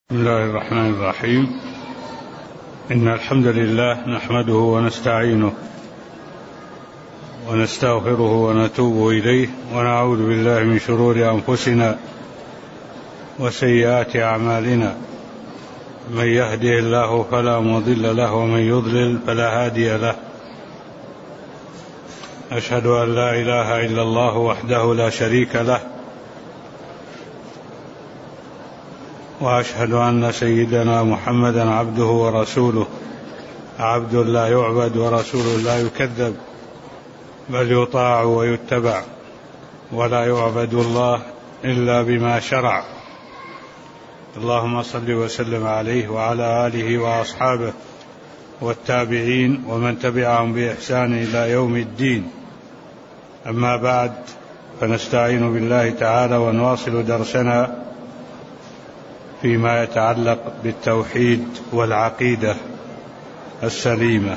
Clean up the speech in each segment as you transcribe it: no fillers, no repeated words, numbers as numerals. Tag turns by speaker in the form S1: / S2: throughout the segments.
S1: بسم الله الرحمن الرحيم. إن الحمد لله نحمده ونستعينه ونستغفره ونتوب إليه ونعوذ بالله من شرور أنفسنا وسيئات أعمالنا. من يهده الله فلا مضل له ومن يضلل فلا هادي له. أشهد أن لا إله إلا الله وحده لا شريك له، وأشهد أن سيدنا محمدا عبده ورسوله، عبد لا يعبد ورسول لا يكذب، بل يطاع ويتبع، ولا يعبد الله إلا بما شرع. اللهم صل وسلم عليه وعلى آله وأصحابه والتابعين ومن تبعهم بإحسان إلى يوم الدين. أما بعد، فنستعين بالله تعالى ونواصل درسنا فيما يتعلق بالتوحيد والعقيدة السليمة.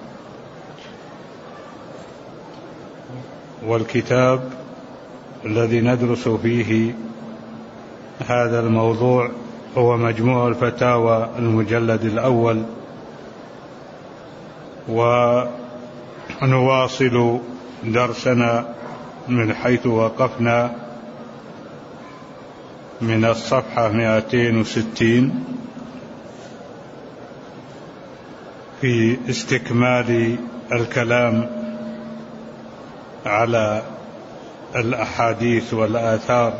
S1: والكتاب الذي ندرس فيه هذا الموضوع هو مجموع الفتاوى المجلد الأول، ونواصل درسنا من حيث وقفنا من الصفحة 260 في استكمال الكلام على الأحاديث والآثار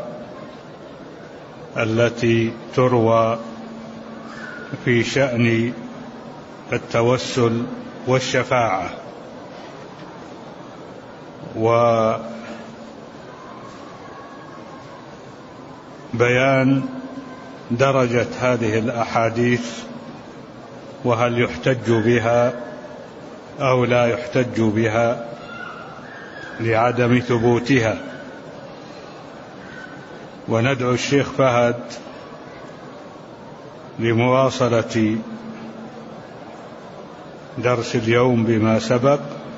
S1: التي تروى في شأن التوسل والشفاعة، وبيان درجة هذه الأحاديث، وهل يحتج بها أو لا يحتج بها لعدم ثبوتها. وندعو الشيخ فهد لمواصلة درس اليوم بما سبق،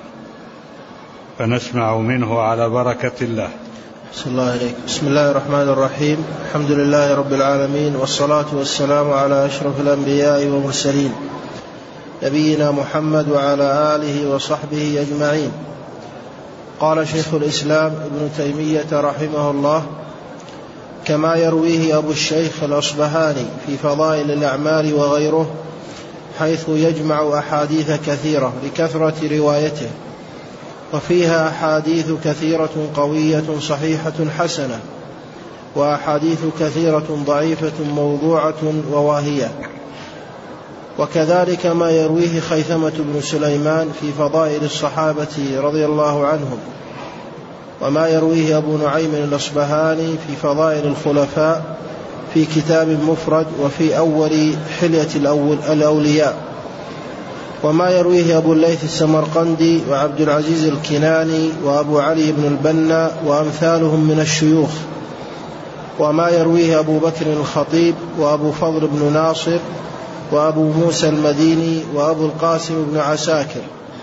S1: فنسمع منه على بركة الله.
S2: بسم الله الرحمن الرحيم. الحمد لله رب العالمين، والصلاة والسلام على أشرف الأنبياء والمرسلين، نبينا محمد وعلى آله وصحبه أجمعين. قال شيخ الإسلام ابن تيمية رحمه الله: كما يرويه أبو الشيخ الأصبهاني في فضائل الأعمال وغيره، حيث يجمع أحاديث كثيرة لكثرة روايته، وفيها أحاديث كثيرة قوية صحيحة حسنة، وأحاديث كثيرة ضعيفة موضوعة وواهية. وكذلك ما يرويه خيثمة بن سليمان في فضائل الصحابة رضي الله عنهم، وما يرويه أبو نعيم الأصبهاني في فضائل الخلفاء في كتاب مفرد وفي أول حلية الأولياء، وما يرويه أبو الليث السمرقندي وعبد العزيز الكناني وأبو علي بن البنا وأمثالهم من الشيوخ، وما يرويه أبو بكر الخطيب وأبو فضل بن ناصر وأبو موسى المديني وأبو القاسم بن عساكر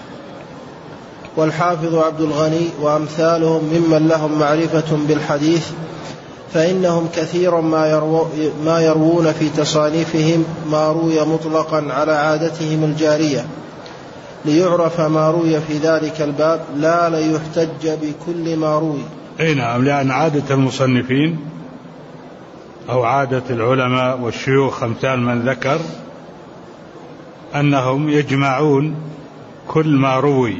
S2: والحافظ عبد الغني وأمثالهم ممن لهم معرفة بالحديث، فإنهم كثيرا ما يروون في تصانيفهم ما روي مطلقا على عادتهم الجارية، ليعرف ما روي في ذلك الباب، لا ليحتج بكل ما روي.
S1: نعم، لأن عادة المصنفين أو عادة العلماء والشيوخ أمثال من ذكر أنهم يجمعون كل ما روي،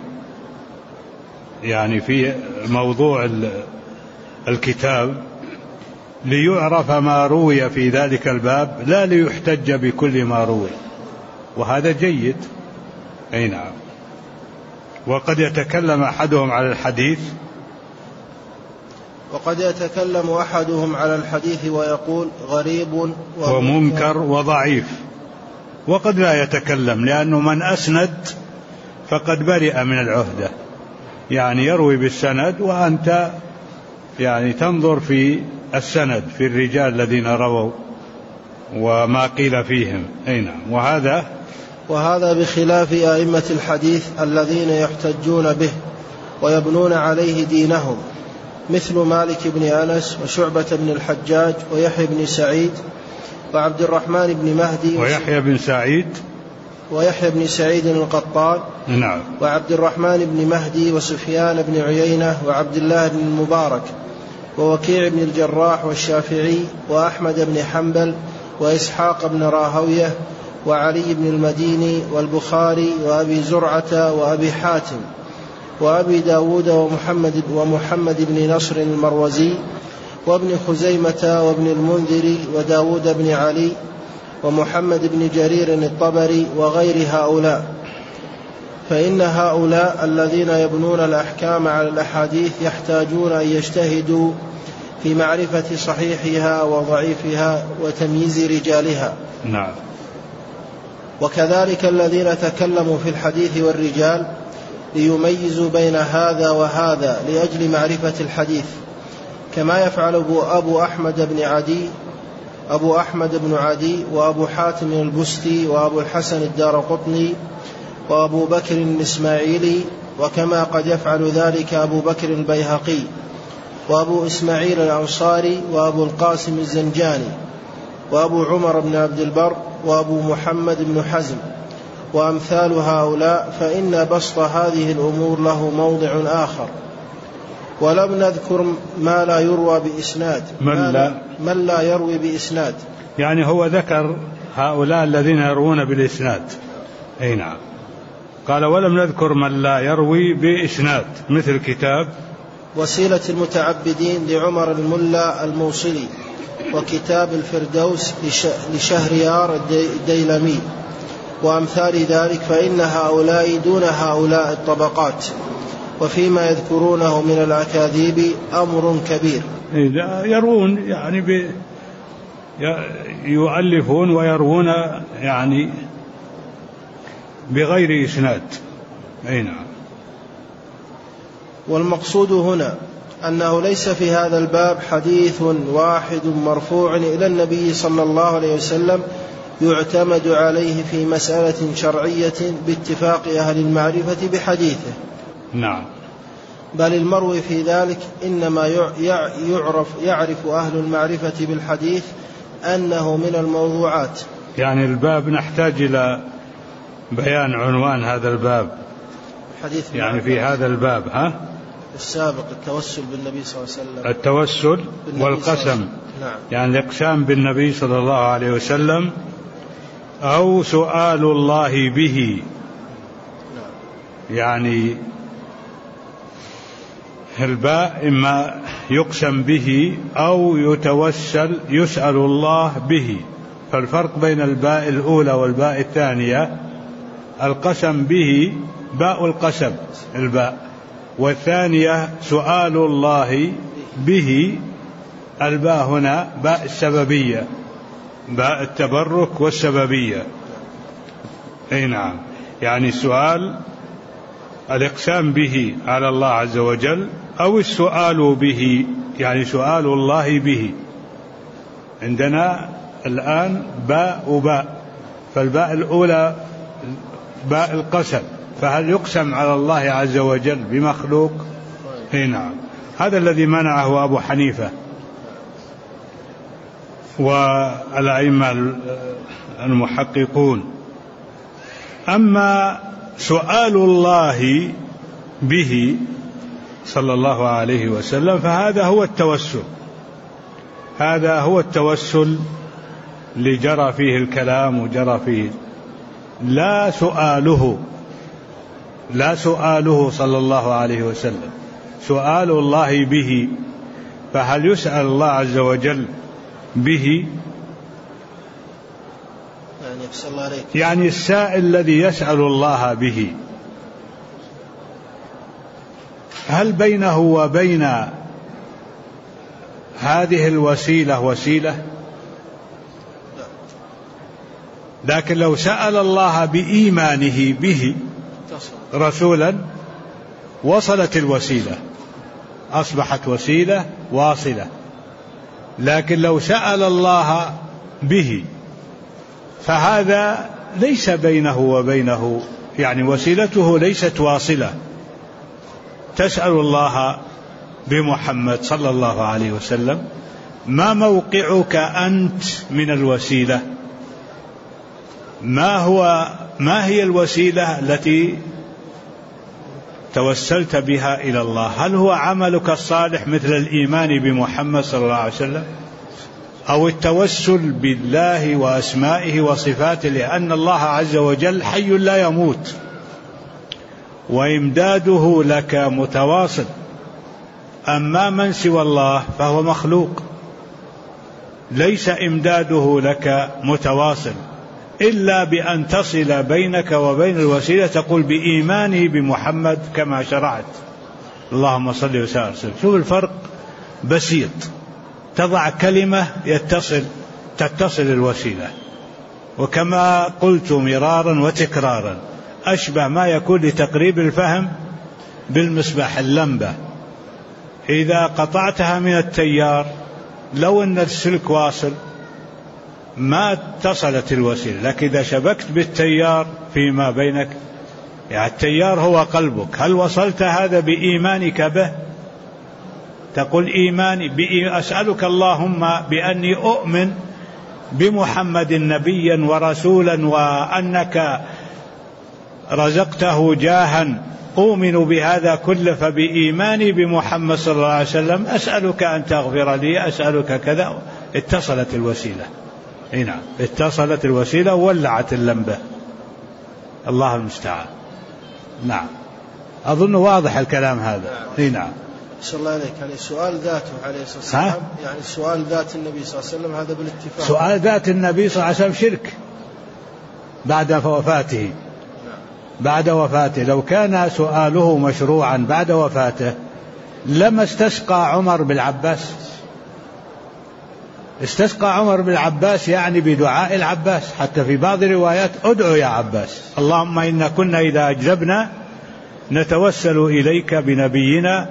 S1: يعني في موضوع الكتاب ليعرف ما روي في ذلك الباب، لا ليحتج بكل ما روي، وهذا جيد. نعم. وقد يتكلم أحدهم على الحديث ويقول غريب ومنكر وضعيف، وقد لا يتكلم، لأنه من أسند فقد برئ من العهدة، يعني يروي بالسند، وأنت يعني تنظر في السند، في الرجال الذين رووا وما قيل فيهم. نعم.
S2: وهذا بخلاف أئمة الحديث الذين يحتجون به ويبنون عليه دينهم، مثل مالك بن أنس وشعبة بن الحجاج ويحيى بن سعيد وعبد الرحمن بن مهدي ويحيى بن سعيد القطان.
S1: نعم.
S2: وعبد الرحمن بن مهدي وسفيان بن عيينة وعبد الله بن المبارك ووكيع بن الجراح والشافعي وأحمد بن حنبل وإسحاق بن راهوية وعلي بن المديني والبخاري وأبي زرعة وأبي حاتم وأبي داود ومحمد بن نصر المروزي وابن خزيمة وابن المنذر وداود بن علي ومحمد بن جرير الطبري وغير هؤلاء، فإن هؤلاء الذين يبنون الأحكام على الأحاديث يحتاجون أن يجتهدوا في معرفة صحيحها وضعيفها وتمييز رجالها.
S1: نعم.
S2: وكذلك الذين تكلموا في الحديث والرجال ليميزوا بين هذا وهذا لأجل معرفة الحديث، كما يفعل أبو أحمد بن عدي وأبو حاتم البستي وأبو الحسن الدارقطني وأبو بكر الإسماعيلي، وكما قد يفعل ذلك أبو بكر البيهقي وأبو إسماعيل الأنصاري وأبو القاسم الزنجاني وأبو عمر بن عبد البر وأبو محمد بن حزم وأمثال هؤلاء، فإن بسط هذه الأمور له موضع آخر. ولم نذكر ما لا يروى بإسناد من لا يروي بإسناد،
S1: يعني هو ذكر هؤلاء الذين يروون بالإسناد. أي نعم. قال ولم نذكر من لا يروي بإسناد، مثل كتاب
S2: وسيلة المتعبدين لعمر الملا الموصلي، وكتاب الفردوس لشهريار الديلمي وأمثال ذلك، فإن هؤلاء دون هؤلاء الطبقات، وفيما يذكرونه من الأكاذيب أمر كبير.
S1: يروون يعني يؤلفون ويروون يعني بغير إسناد. أي نعم.
S2: والمقصود هنا أنه ليس في هذا الباب حديث واحد مرفوع إلى النبي صلى الله عليه وسلم يعتمد عليه في مسألة شرعية باتفاق أهل المعرفة بحديثه.
S1: نعم.
S2: بل المروي في ذلك إنما يعرف أهل المعرفة بالحديث أنه من الموضوعات.
S1: يعني الباب نحتاج إلى بيان عنوان هذا الباب،
S2: حديث
S1: يعني في هذا الباب
S2: السابق التوسل بالنبي صلى الله عليه وسلم،
S1: التوسل والقسم.
S2: نعم.
S1: يعني الإقسام بالنبي صلى الله عليه وسلم أو سؤال الله به.
S2: نعم.
S1: يعني الباء إما يقسم به أو يسأل الله به. فالفرق بين الباء الأولى والباء الثانية، القسم به باء القسم الباء، والثانية سؤال الله به الباء هنا باء السببية، باء التبرك والسببية. أي نعم. يعني السؤال الإقسام به على الله عز وجل أو السؤال به، يعني سؤال الله به. عندنا الآن باء وباء، فالباء الأولى باء القسم، فهل يقسم على الله عز وجل بمخلوق؟ أي نعم. هذا الذي منعه أبو حنيفة والأئمة المحققون. أما سؤال الله به صلى الله عليه وسلم فهذا هو التوسل، هذا هو التوسل اللي جرى فيه الكلام وجرى فيه، لا سؤاله صلى الله عليه وسلم، سؤال الله به. فهل يسأل الله عز وجل به؟ يعني السائل الذي يسأل الله به هل بينه وبين هذه الوسيلة وسيلة؟ لكن لو سأل الله بإيمانه به رسولا وصلت الوسيلة، أصبحت وسيلة واصلة. لكن لو سأل الله به فهذا ليس بينه وبينه، يعني وسيلته ليست واصلة. تسأل الله بمحمد صلى الله عليه وسلم ما موقعك أنت من الوسيلة؟ ما هي الوسيلة التي توسلت بها إلى الله؟ هل هو عملك الصالح مثل الإيمان بمحمد صلى الله عليه وسلم، أو التوسل بالله وأسمائه وصفاته، لأن الله عز وجل حي لا يموت وإمداده لك متواصل. أما من سوى الله فهو مخلوق ليس إمداده لك متواصل إلا بأن تصل بينك وبين الوسيلة، تقول بإيمانه بمحمد كما شرعت، اللهم صل وسلم. شوف الفرق بسيط، تضع كلمة تتصل الوسيلة. وكما قلت مرارا وتكرارا، أشبه ما يكون لتقريب الفهم بالمصباح اللمبة، إذا قطعتها من التيار لو أن السلك واصل ما اتصلت الوسيلة، لكن إذا شبكت بالتيار فيما بينك، يعني التيار هو قلبك، هل وصلت هذا بإيمانك به؟ تقول إيماني أسألك اللهم بأني أؤمن بمحمد نبيا ورسولا وأنك رزقته جاها أؤمن بهذا كله، فبإيماني بمحمد صلى الله عليه وسلم أسألك أن تغفر لي، أسألك كذا، اتصلت الوسيلة. نعم، اتصلت الوسيلة وولعت اللمبة، الله المستعان. نعم، أظن واضح الكلام هذا. نعم.
S2: صلى الله عليك. يعني السؤال ذاته عليه الصلاة والسلام، يعني سؤال ذات النبي صلى الله عليه وسلم هذا بالاتفاق.
S1: سؤال ذات النبي صلى الله عليه وسلم شرك بعد وفاته. بعد وفاته، لو كان سؤاله مشروعا بعد وفاته لما استسقى عمر بالعباس. استسقى عمر بالعباس يعني بدعاء العباس، حتى في بعض الروايات ادعو يا عباس، اللهم إنا كنا إذا أجربنا نتوسل إليك بنبينا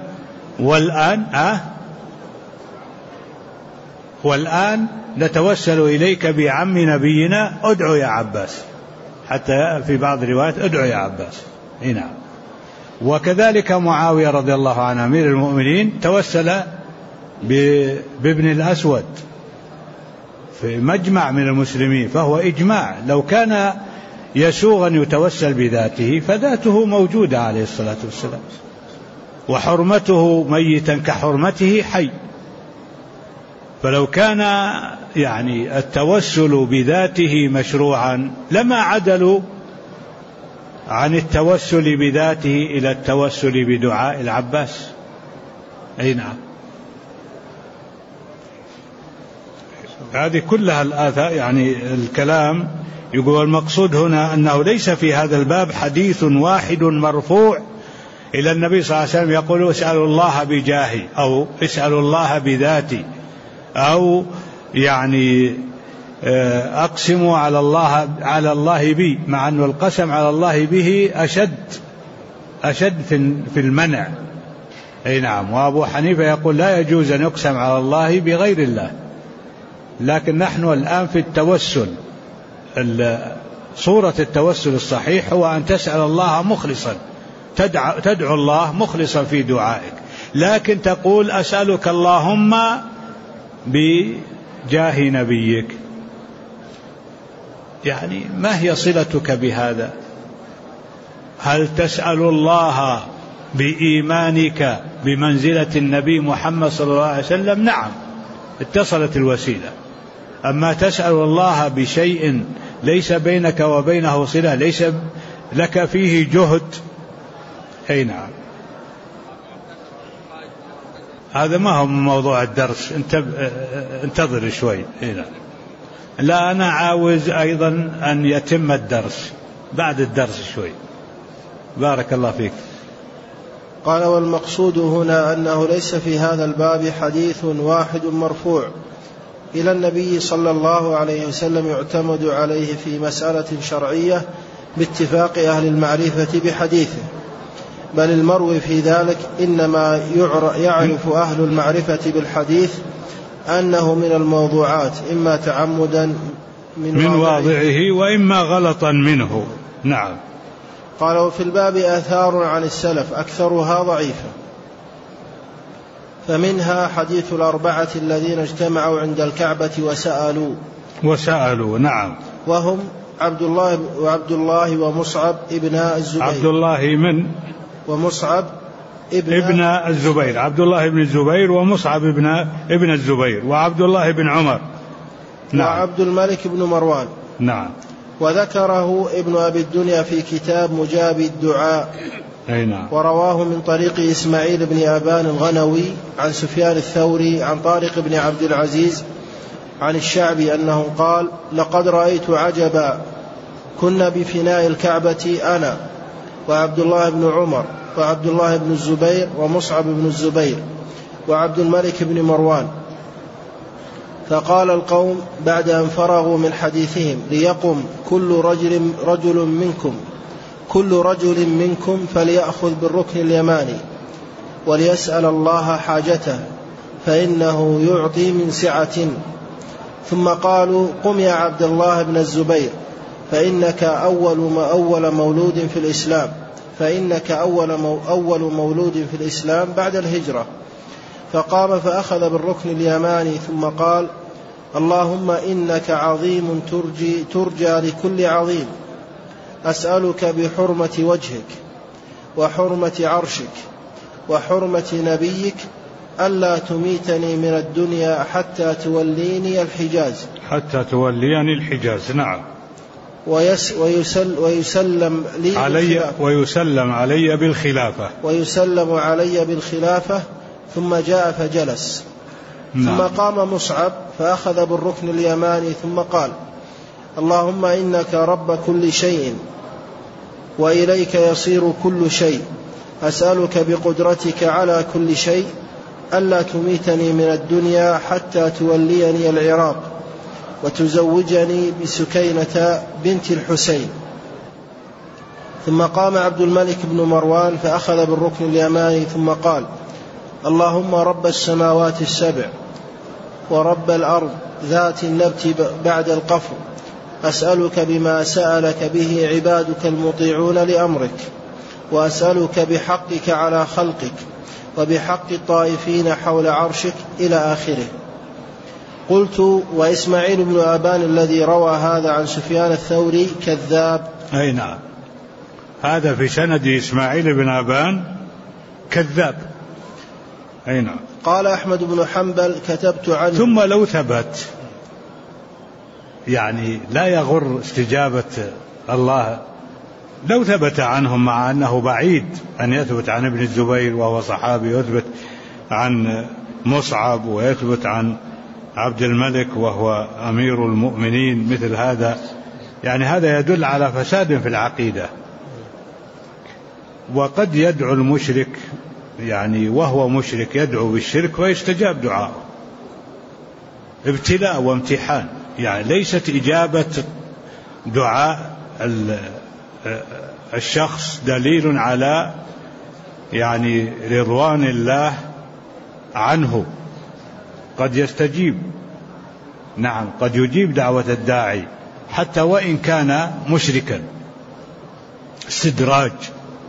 S1: والآن نتوسل إليك بعم نبينا، ادعو يا عباس، حتى في بعض الروايات ادعو يا عباس. نعم. وكذلك معاوية رضي الله عنه أمير المؤمنين توسل بابن الأسود في مجمع من المسلمين، فهو إجماع. لو كان يسوغ أن يتوسل بذاته فذاته موجودة عليه الصلاة والسلام، وحرمته ميتا كحرمته حي. فلو كان يعني التوسل بذاته مشروعا لما عدلوا عن التوسل بذاته إلى التوسل بدعاء العباس. أي نعم. هذه كلها الآثار، يعني الكلام يقول المقصود هنا أنه ليس في هذا الباب حديث واحد مرفوع إلى النبي صلى الله عليه وسلم يقول اسألوا الله بجاهي، أو اسألوا الله بذاتي، أو يعني أقسموا على الله بي، مع أن القسم على الله به أشد في المنع. أي نعم. وأبو حنيفة يقول لا يجوز أن يقسم على الله بغير الله. لكن نحن الآن في التوسل، صورة التوسل الصحيح هو أن تسأل الله مخلصا، تدعو الله مخلصا في دعائك، لكن تقول أسألك اللهم بجاه نبيك. يعني ما هي صلتك بهذا؟ هل تسأل الله بإيمانك بمنزلة النبي محمد صلى الله عليه وسلم؟ نعم، اتصلت الوسيلة. أما تسأل الله بشيء ليس بينك وبينه صلة، ليس لك فيه جهد، أي نعم. هذا ما هو موضوع الدرس، انتظر شوي. لا، أنا عاوز أيضا أن يتم الدرس بعد الدرس شوي. بارك الله فيك.
S2: قال والمقصود هنا أنه ليس في هذا الباب حديث واحد مرفوع إلى النبي صلى الله عليه وسلم يعتمد عليه في مسألة شرعية باتفاق أهل المعرفة بحديثه، بل المروي في ذلك إنما يعرف أهل المعرفة بالحديث أنه من الموضوعات، إما تعمدا من
S1: واضعه وإما غلطا منه. نعم.
S2: قال وفي الباب آثار عن السلف أكثرها ضعيفة، فمنها حديث الأربعة الذين اجتمعوا عند الكعبة وسألوا
S1: نعم،
S2: وهم عبد الله ومصعب ابن الزبير.
S1: عبد الله من
S2: ومصعب
S1: ابن الزبير، عبد الله بن الزبير ومصعب ابن الزبير وعبد الله بن عمر.
S2: نعم. وعبد الملك بن مروان.
S1: نعم.
S2: وذكره ابن أبي الدنيا في كتاب مجاب الدعاء.
S1: نعم.
S2: ورواه من طريق إسماعيل بن أبان الغنوي عن سفيان الثوري عن طارق بن عبد العزيز عن الشعبي أنه قال: لقد رأيت عجبا، كنا بفناء الكعبة أنا وعبد الله بن عمر وعبد الله بن الزبير ومصعب بن الزبير وعبد الملك بن مروان، فقال القوم بعد أن فرغوا من حديثهم: ليقم كل رجل منكم فليأخذ بالركن اليماني وليسأل الله حاجته فإنه يعطي من سعة. ثم قالوا: قم يا عبد الله بن الزبير فإنك أول مولود في الإسلام بعد الهجرة. فقام فأخذ بالركن اليماني ثم قال: اللهم إنك عظيم ترجى لكل عظيم، أسألك بحرمة وجهك وحرمة عرشك وحرمة نبيك ألا تميتني من الدنيا حتى توليني الحجاز.
S1: نعم.
S2: ويسلم علي بالخلافة ثم جاء فجلس. نعم. ثم قام مصعب فأخذ بالركن اليماني ثم قال: اللهم إنك رب كل شيء وإليك يصير كل شيء، أسألك بقدرتك على كل شيء ألا تميتني من الدنيا حتى توليني العراق وتزوجني بسكينة بنت الحسين. ثم قام عبد الملك بن مروان فأخذ بالركن اليماني ثم قال: اللهم رب السماوات السبع ورب الأرض ذات النبت بعد القفر، أسألك بما سألك به عبادك المطيعون لأمرك، وأسألك بحقك على خلقك وبحق الطائفين حول عرشك إلى آخره. قلت: وإسماعيل بن أبان الذي روى هذا عن سفيان الثوري كذاب.
S1: أي نعم، هذا في سند إسماعيل بن أبان كذاب. أي نعم.
S2: قال أحمد بن حنبل: كتبت عنه.
S1: ثم لو ثبت، يعني لا يغر استجابة الله، لو ثبت عنهم مع أنه بعيد أن يثبت عن ابن الزبير وهو صحابي، يثبت عن مصعب ويثبت عن عبد الملك وهو أمير المؤمنين، مثل هذا يعني هذا يدل على فساد في العقيدة. وقد يدعو المشرك يعني وهو مشرك يدعو بالشرك ويستجاب دعاءه، ابتلاء وامتحان، يعني ليست إجابة دعاء الشخص دليل على يعني رضوان الله عنه، قد يستجيب. نعم، قد يجيب دعوة الداعي حتى وإن كان مشركا. استدراج،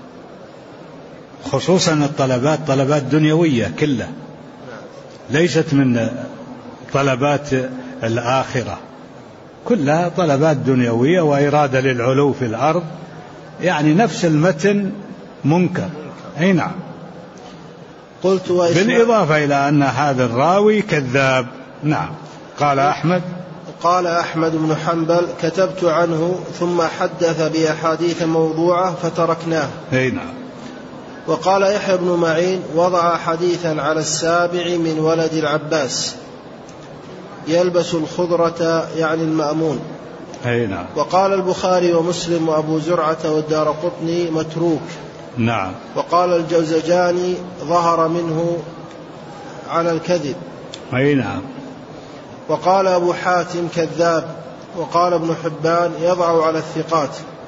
S1: خصوصا الطلبات طلبات دنيوية كلها، ليست من طلبات الآخرة، كلها طلبات دنيوية وإرادة للعلو في الأرض، يعني نفس المتن منكر. أي نعم.
S2: قلت:
S1: بالإضافة إلى أن هذا الراوي كذاب. نعم. قال أحمد
S2: بن حنبل: كتبت عنه ثم حدث بأحاديث موضوعة فتركناه.
S1: أي نعم.
S2: وقال يحيى بن معين: وضع حديثا على السابع من ولد العباس يلبس الخضرة يعني المأمون.
S1: أي نعم.
S2: وقال البخاري ومسلم وأبو زرعة والدارقطني متروك.
S1: نعم.
S2: وقال الجوزجاني: ظهر منه على الكذب.
S1: أي نعم.
S2: وقال أبو حاتم: كذاب. وقال ابن حبان: يضع على الثقات.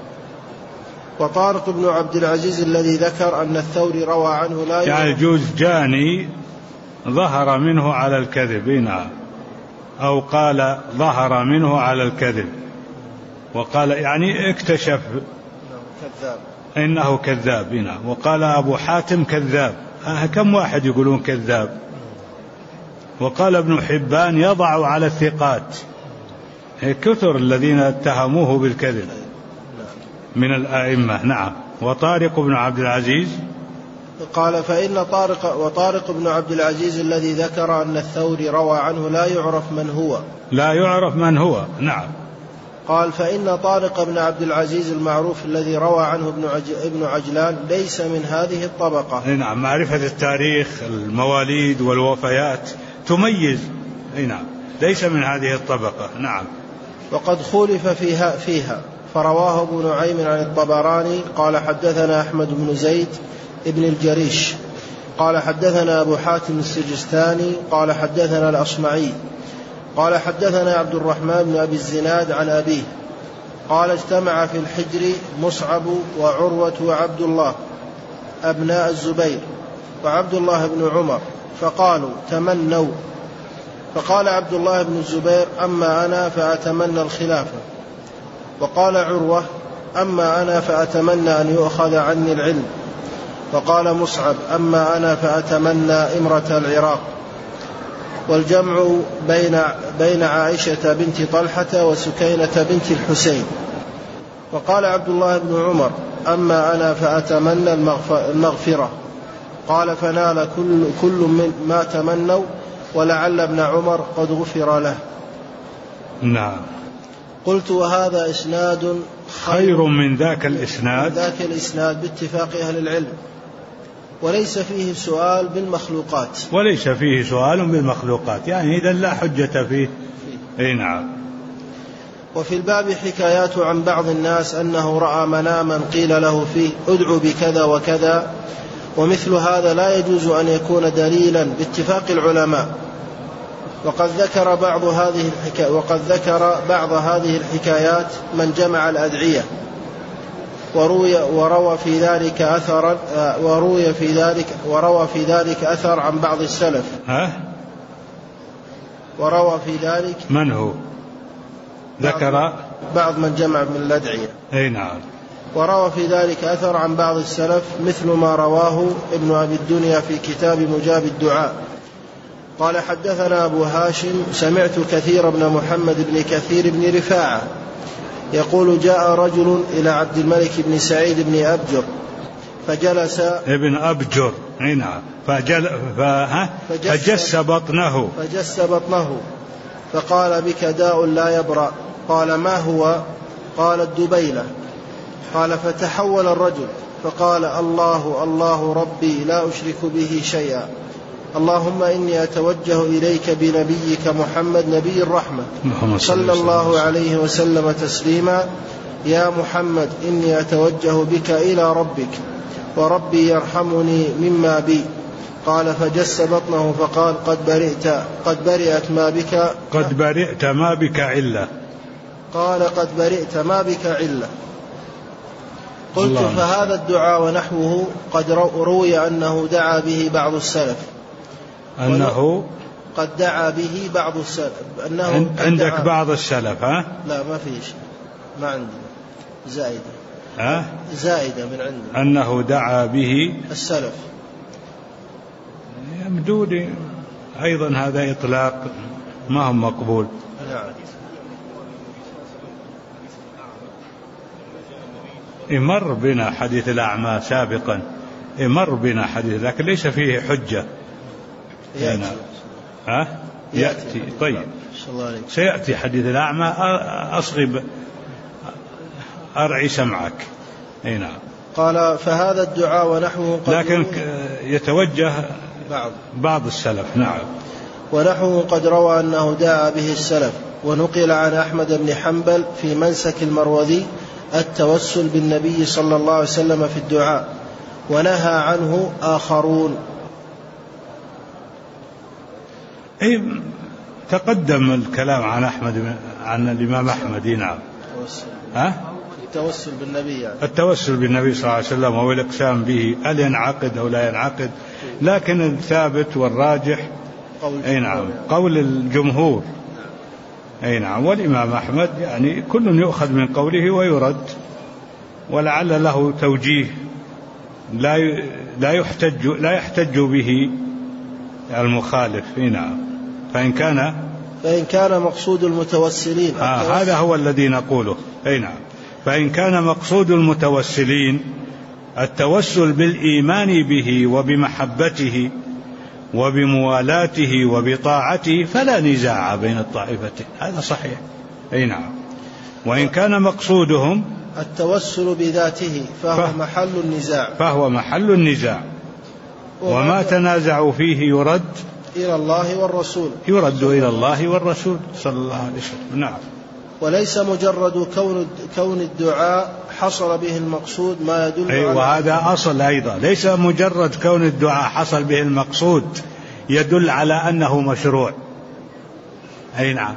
S2: وطارق بن عبد العزيز الذي ذكر أن الثوري روى عنه لا
S1: يعني الجوزجاني ظهر منه على الكذب. نعم. أو قال ظهر منه على الكذب، وقال يعني اكتشف
S2: كذاب
S1: إنه كذاب. نعم. وقال أبو حاتم كذاب. كم واحد يقولون كذاب؟ وقال ابن حبان يضع على الثقات، كثر الذين اتهموه بالكذب من الآئمة. نعم. وطارق بن عبد العزيز
S2: قال فإن وطارق بن عبد العزيز الذي ذكر أن الثوري روى عنه لا يعرف من هو. نعم. قال فإن طارق بن عبد العزيز المعروف الذي روى عنه ابن عجلان ليس من هذه الطبقة.
S1: نعم. معرفة التاريخ، المواليد والوفيات تميز. نعم. ليس من هذه الطبقة. نعم.
S2: وقد خولف فيها فرواه ابن نعيم عن الطبراني قال حدثنا أحمد بن زيد ابن الجريش قال حدثنا أبو حاتم السجستاني قال حدثنا الأصمعي قال حدثنا عبد الرحمن بن أبي الزناد عن أبيه قال اجتمع في الحجر مصعب وعروة وعبد الله أبناء الزبير وعبد الله بن عمر فقالوا تمنوا، فقال عبد الله بن الزبير أما أنا فأتمنى الخلافة، وقال عروة أما أنا فأتمنى أن يؤخذ عني العلم، وقال مصعب أما أنا فأتمنى إمرة العراق. والجمع بين عائشة بنت طلحة وسكينة بنت الحسين. وقال عبد الله بن عمر أما أنا فأتمنى المغفرة. قال فنال كل من ما تمنوا ولعل ابن عمر قد غفر له.
S1: نعم.
S2: قلت وهذا إسناد
S1: خير من ذاك الإسناد
S2: باتفاق أهل العلم، وليس فيه سؤال بالمخلوقات، يعني إذا لا حجة فيه. نعم. وفي الباب حكايات عن بعض الناس أنه رأى مناما قيل له فيه ادعو بكذا وكذا، ومثل هذا لا يجوز أن يكون دليلا باتفاق العلماء. وقد ذكر بعض هذه الحكايات من جمع الأدعية، وروى في ذلك أثر عن بعض السلف. وروى في ذلك
S1: من هو؟ ذكر
S2: بعض من جمع من الأدعية.
S1: نعم.
S2: وروى في ذلك أثر عن بعض السلف مثل ما رواه ابن أبي الدنيا في كتاب مجاب الدعاء. قال حدثنا أبو هاشم سمعت كثير بن محمد بن كثير بن رفاعة يقول جاء رجل إلى عبد الملك بن سعيد بن أبجر فجلس
S1: ابن أبجر. نعم. فجس بطنه فقال بك داء لا يبرأ. قال ما هو؟ قال الدبيلة. قال فتحول الرجل فقال الله ربي لا أشرك به شيئا، اللهم إني أتوجه إليك بنبيك محمد نبي الرحمة صلى الله عليه وسلم تسليما، يا محمد إني أتوجه بك إلى ربك وربي يرحمني مما بي. قال فجس بطنه فقال قد برئت ما بك علة. قال قد برئت ما بك علة. قلت فهذا الدعاء ونحوه قد روي أنه دعا به بعض السلف. قد دعا به بعض السلف. عندك بعض السلف؟
S2: لا ما فيش، ما عندي زائدة من عندي
S1: أنه دعا به
S2: السلف.
S1: يبدو لي أيضا هذا إطلاق ما هو مقبول. مر بنا حديث الأعمى سابقا، لكن ليس فيه حجة. يأتي. طيب سيأتي حديث الأعمى. أصغب أرعي سمعك. نعم.
S2: قال فهذا الدعاء ونحوه
S1: لكن يتوجه بعض السلف. نعم.
S2: ونحوه قد روى أنه دعا به السلف. ونقل عن أحمد بن حنبل في منسك المروذي التوسل بالنبي صلى الله عليه وسلم في الدعاء، ونهى عنه آخرون.
S1: تقدم الكلام عن الإمام أحمد. نعم.
S2: التوسل بالنبي يعني.
S1: التوسل بالنبي صلى الله عليه وسلم والإقسام به هل ينعقد أو لا ينعقد، لكن الثابت والراجح قول الجمهور. نعم. والإمام أحمد يعني كل يؤخذ من قوله ويرد، ولعل له توجيه لا يحتج به المخالف. نعم.
S2: فإن كان مقصود المتوسلين
S1: هذا هو الذي نقوله. أي نعم. فإن كان مقصود المتوسلين التوسل بالإيمان به وبمحبته وبموالاته وبطاعته فلا نزاع بين الطائفتين، هذا صحيح. أي نعم. وإن كان مقصودهم
S2: التوسل بذاته فهو محل النزاع
S1: وما تنازعوا فيه يرد
S2: إلى الله
S1: والرسول صلى الله عليه وسلم. نعم.
S2: وليس مجرد كون الدعاء حصل به المقصود ما يدل على
S1: وهذا أصل أيضا، ليس مجرد كون الدعاء حصل به المقصود يدل على أنه مشروع. أي نعم.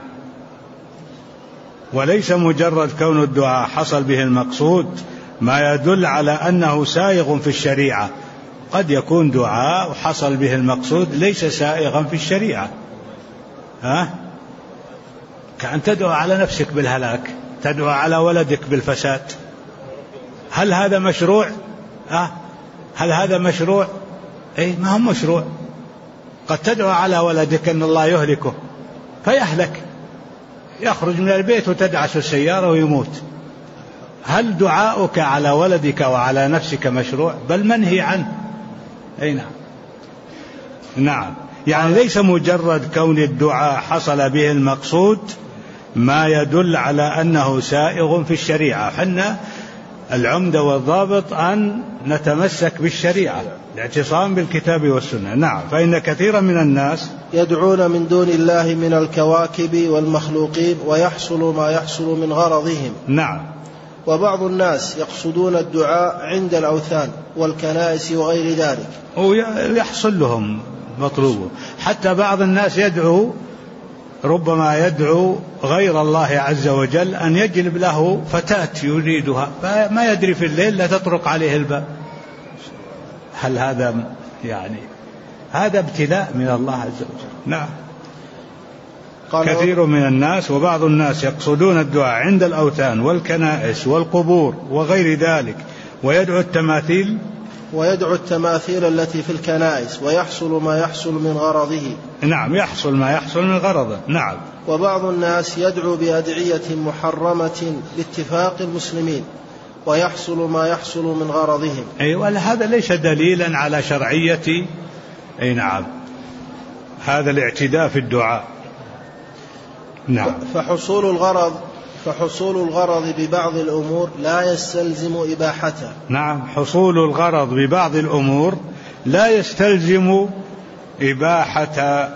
S1: وليس مجرد كون الدعاء حصل به المقصود ما يدل على أنه سائغ في الشريعة. قد يكون دعاء وحصل به المقصود ليس سائغا في الشريعة. كأن تدعو على نفسك بالهلاك، تدعو على ولدك بالفساد، هل هذا مشروع؟ هل هذا مشروع؟ ما هو مشروع. قد تدعو على ولدك أن الله يهلكه فيهلك، يخرج من البيت وتدعس السيارة ويموت. هل دعاؤك على ولدك وعلى نفسك مشروع؟ بل منهي عنه. أي نعم. نعم. يعني ليس مجرد كون الدعاء حصل به المقصود ما يدل على أنه سائغ في الشريعة. حنا العمدة والضابط أن نتمسك بالشريعة، الاعتصام بالكتاب والسنة. نعم. فإن كثيرا من الناس
S2: يدعون من دون الله من الكواكب والمخلوقين ويحصل ما يحصل من غرضهم.
S1: نعم.
S2: وبعض الناس يقصدون الدعاء عند الأوثان والكنائس وغير ذلك
S1: ويحصل لهم مطلوبه. حتى بعض الناس ربما يدعو غير الله عز وجل أن يجلب له فتاة يريدها، فما يدري في الليل لا تطرق عليه الباب. هل هذا هذا ابتلاء من الله عز وجل. نعم. كثير من الناس وبعض الناس يقصدون الدعاء عند الأوثان والكنائس والقبور وغير ذلك ويدعو التماثيل
S2: التي في الكنائس ويحصل ما يحصل من غرضه.
S1: نعم. يحصل ما يحصل من غرضه. نعم.
S2: وبعض الناس يدعو بأدعية محرمة باتفاق المسلمين ويحصل ما يحصل من غرضهم.
S1: هذا ليس دليلا على شرعية نعم هذا الاعتداء في الدعاء. نعم.
S2: فحصول الغرض ببعض الأمور لا يستلزم إباحته.
S1: نعم. حصول الغرض ببعض الأمور لا يستلزم إباحة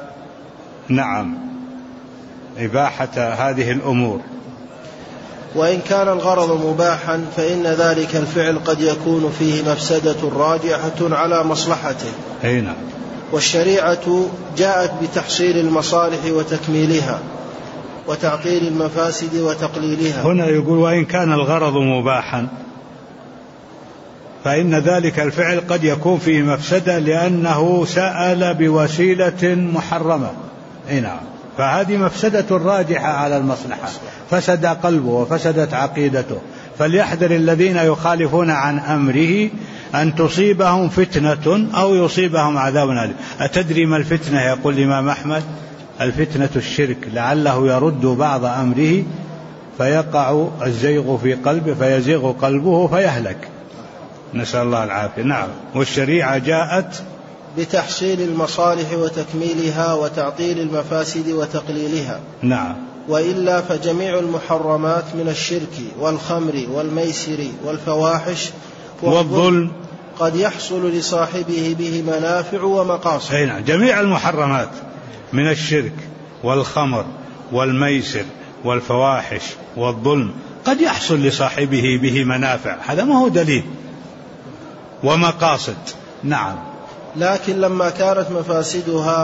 S1: هذه الأمور.
S2: وإن كان الغرض مباحا فإن ذلك الفعل قد يكون فيه مفسدة راجحة على مصلحته.
S1: نعم.
S2: والشريعة جاءت بتحصيل المصالح وتكميلها وتعطيل المفاسد وتقليلها.
S1: هنا يقول وإن كان الغرض مباحا فإن ذلك الفعل قد يكون فيه مفسدة لأنه سأل بوسيلة محرمة. نعم. فهذه مفسدة راجحة على المصلحة، فسد قلبه وفسدت عقيدته. فليحذر الذين يخالفون عن أمره أن تصيبهم فتنة أو يصيبهم عذاب أليم. أتدري ما الفتنة؟ يقول الإمام أحمد الفتنة الشرك، لعله يرد بعض أمره فيقع الزيغ في قلبه فيزيغ قلبه فيهلك، نسأل الله العافية. نعم. والشريعة جاءت
S2: بتحصيل المصالح وتكميلها وتعطيل المفاسد وتقليلها.
S1: نعم.
S2: وإلا فجميع المحرمات من الشرك والخمر والميسر والفواحش
S1: والظلم
S2: قد يحصل لصاحبه به منافع ومقاصد.
S1: نعم. جميع المحرمات من الشرك والخمر والميسر والفواحش والظلم قد يحصل لصاحبه به منافع، هذا ما هو دليل ومقاصد. نعم.
S2: لكن لما كانت مفاسدها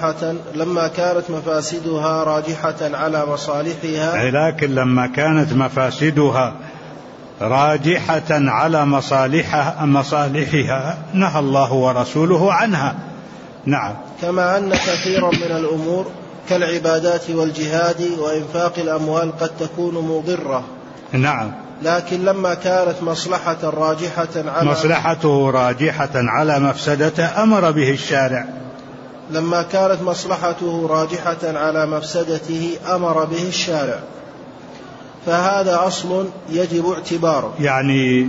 S2: راجحة على مصالحها،
S1: لكن لما كانت مفاسدها راجحة على مصالحها نهى الله ورسوله عنها. نعم.
S2: كما أن كثيرا من الأمور كالعبادات والجهاد وإنفاق الأموال قد تكون مضرة.
S1: نعم.
S2: لكن لما كانت مصلحته راجحة على مفسدته
S1: أمر به الشارع
S2: لما كانت مصلحته راجحة على مفسدته أمر به الشارع، فهذا أصل يجب اعتباره.
S1: يعني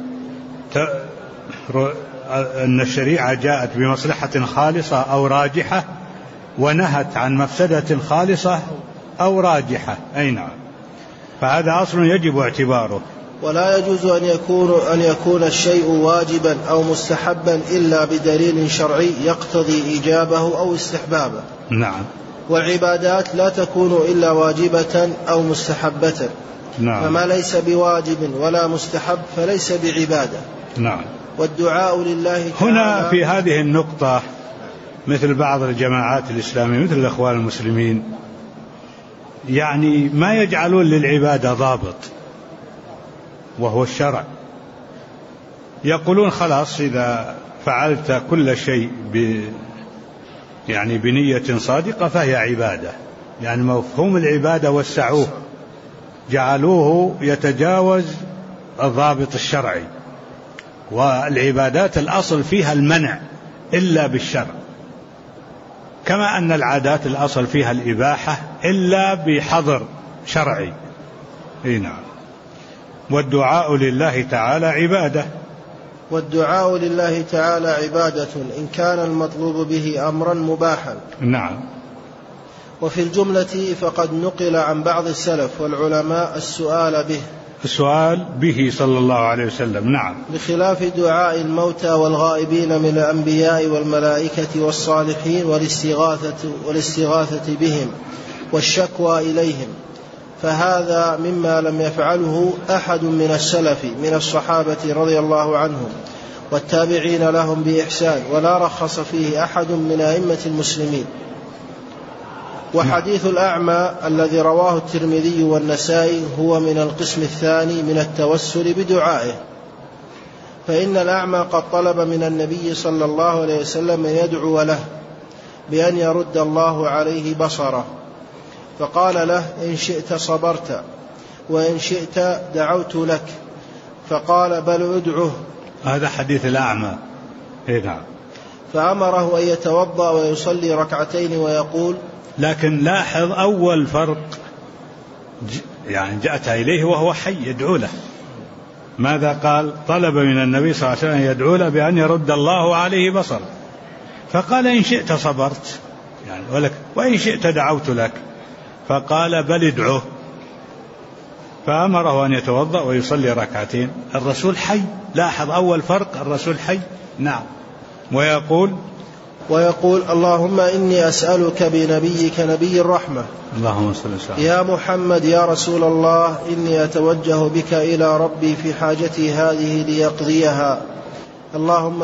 S1: أن الشريعة جاءت بمصلحة خالصة أو راجحة ونهت عن مفسدة خالصة أو راجحة، أي نعم، فهذا أصل يجب اعتباره.
S2: ولا يجوز أن يكون الشيء واجبا أو مستحبا إلا بدليل شرعي يقتضي إيجابه أو استحبابه.
S1: نعم.
S2: والعبادات لا تكون إلا واجبة أو مستحبة.
S1: نعم.
S2: فما ليس بواجب ولا مستحب فليس بعبادة.
S1: نعم.
S2: والدعاء لله تعالى
S1: هنا في هذه النقطة مثل بعض الجماعات الإسلامية مثل الأخوان المسلمين يعني ما يجعلون للعبادة ضابط وهو الشرع، يقولون خلاص إذا فعلت كل شيء يعني بنية صادقة فهي عبادة، يعني مفهوم العبادة وسعوه جعلوه يتجاوز الضابط الشرعي، والعبادات الأصل فيها المنع إلا بالشرع، كما أن العادات الأصل فيها الإباحة إلا بحظر شرعي. نعم. والدعاء لله تعالى عبادة.
S2: والدعاء لله تعالى عبادة إن كان المطلوب به أمرا مباحا.
S1: نعم.
S2: وفي الجملة فقد نقل عن بعض السلف والعلماء السؤال به صلى الله عليه وسلم. نعم. بخلاف دعاء الموتى والغائبين من الأنبياء والملائكة والصالحين والاستغاثة بهم والشكوى إليهم، فهذا مما لم يفعله أحد من السلف من الصحابة رضي الله عنهم والتابعين لهم بإحسان، ولا رخص فيه أحد من أئمة المسلمين. وحديث الأعمى الذي رواه الترمذي والنسائي هو من القسم الثاني من التوسل بدعائه، فإن الأعمى قد طلب من النبي صلى الله عليه وسلم أن يدعو له بأن يرد الله عليه بصره، فقال له إن شئت صبرت وإن شئت دعوت لك، فقال بل ادعه.
S1: هذا حديث الأعمى. نعم.
S2: فأمره أن يتوضأ ويصلي ركعتين ويقول.
S1: لكن لاحظ أول فرق، يعني جاءت إليه وهو حي يدعو له. ماذا قال؟ طلب من النبي صلى الله عليه وسلم يدعو له بأن يرد الله عليه بصره، فقال إن شئت صبرت يعني ولك وإن شئت دعوت لك، فقال بل ادعه، فأمره أن يتوضأ ويصلي ركعتين. الرسول حي، لاحظ أول فرق، الرسول حي. نعم. ويقول اللهم إني أسألك بنبيك نبي الرحمة
S2: اللهم صل وسلم يا محمد يا رسول الله إني أتوجه بك إلى ربي في حاجتي هذه ليقضيها، اللهم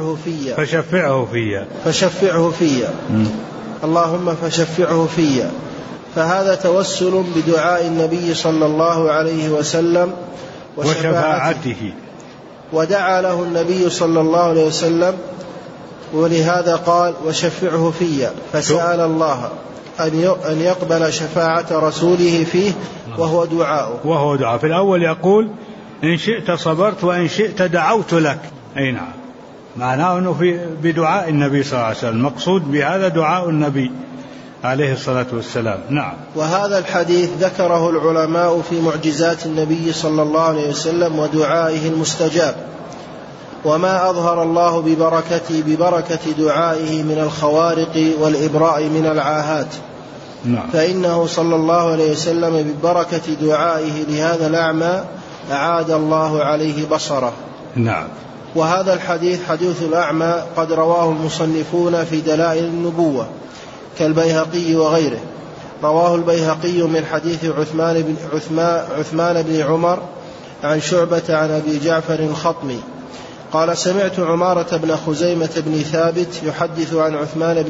S2: فشفعه في اللهم فشفعه في. فهذا توسل بدعاء النبي صلى الله عليه وسلم وشفاعته، ودعا له النبي صلى الله عليه وسلم، ولهذا قال وشفعه في، فسأل الله أن يقبل شفاعة رسوله فيه وهو دعاء.
S1: في الأول يقول إن شئت صبرت وإن شئت دعوت لك. أي نعم، معناه أنه بدعاء النبي صلى الله عليه وسلم، المقصود بهذا دعاء النبي عليه الصلاة والسلام. نعم.
S2: وهذا الحديث ذكره العلماء في معجزات النبي صلى الله عليه وسلم ودعائه المستجاب، وما أظهر الله ببركة دعائه من الخوارق والإبراء من العاهات.
S1: نعم.
S2: فإنه صلى الله عليه وسلم ببركة دعائه لهذا الأعمى أعاد الله عليه بصره.
S1: نعم.
S2: وهذا الحديث حديث الأعمى قد رواه المصنفون في دلائل النبوة كالبيهقي وغيره. رواه البيهقي من حديث عثمان بن عمر عن شعبة عن أبي جعفر الخطمي قال سمعت عمارة بن خزيمة بن ثابت يحدث عن عثمان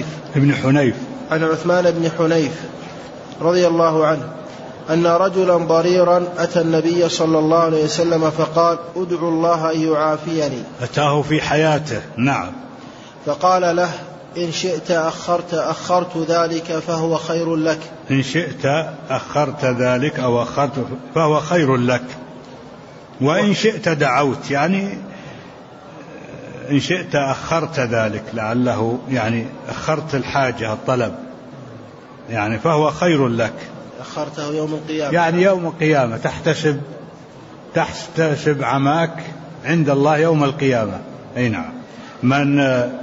S2: بن حنيف رضي الله عنه أن رجلا ضريرا أتى النبي صلى الله عليه وسلم فقال ادعو الله أن يعافيني.
S1: أتاه في حياته. نعم.
S2: فقال له إن شئت أخرت ذلك فهو خير لك.
S1: إن شئت أخرت ذلك أو أخرت فهو خير لك، وإن شئت دعوت، يعني إن شئت أخرت ذلك، لعله يعني أخرت الحاجة الطلب، يعني فهو خير لك.
S2: أخرته يوم القيامة،
S1: يعني يوم القيامة تحتسب عماك عند الله يوم القيامة. أي نعم. من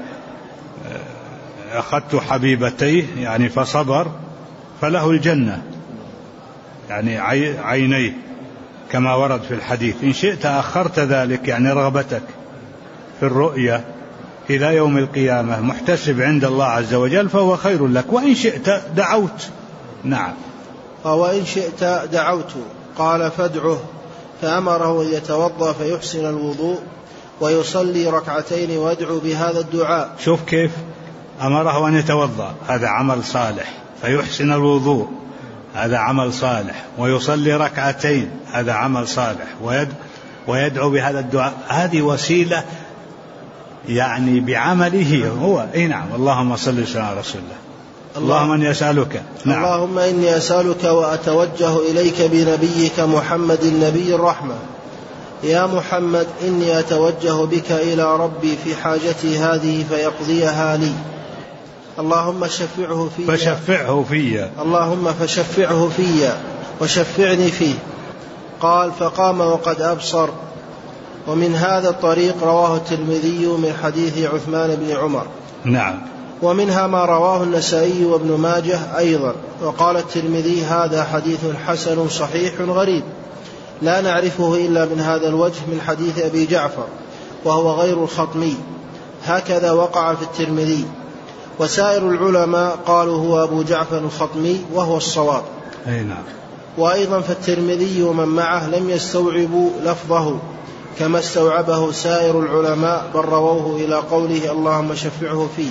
S1: أخذت حبيبتيه يعني فصبر فله الجنة، يعني عينيه كما ورد في الحديث. إن شئت أخرت ذلك يعني رغبتك في الرؤية إلى يوم القيامة محتسب عند الله عز وجل فهو خير لك. وإن شئت دعوت. نعم.
S2: وإن شئت دعوت. قال فادعه، فأمره أن يتوضأ فيحسن الوضوء ويصلي ركعتين ويدعو بهذا الدعاء.
S1: شوف كيف أمره أن يتوضأ، هذا عمل صالح، فيحسن الوضوء هذا عمل صالح، ويصلي ركعتين هذا عمل صالح، ويدعو بهذا الدعاء. هذه وسيلة يعني بعمله هو. اي نعم. اللهم صل وسلم على رسول الله. اللهم اني اسالك. نعم.
S2: اللهم اني اسالك واتوجه اليك بنبيك محمد النبي الرحمه. يا محمد اني اتوجه بك الى ربي في حاجتي هذه فيقضيها لي. اللهم شفعه في.
S1: فشفعه في.
S2: اللهم فشفعه في وشفعني فيه. قال فقام وقد أبصر. ومن هذا الطريق رواه الترمذي من حديث عثمان بن عمر.
S1: نعم.
S2: ومنها ما رواه النسائي وابن ماجه أيضا. وقال الترمذي هذا حديث حسن صحيح غريب لا نعرفه إلا من هذا الوجه من حديث أبي جعفر وهو غير الخطمي. هكذا وقع في الترمذي. وسائر العلماء قالوا هو أبو جعفر الخطمي وهو الصواب.
S1: أي نعم.
S2: وأيضا فالترمذي ومن معه لم يستوعبوا لفظه كما استوعبه سائر العلماء، بل رووه إلى قوله اللهم شفعه فيه.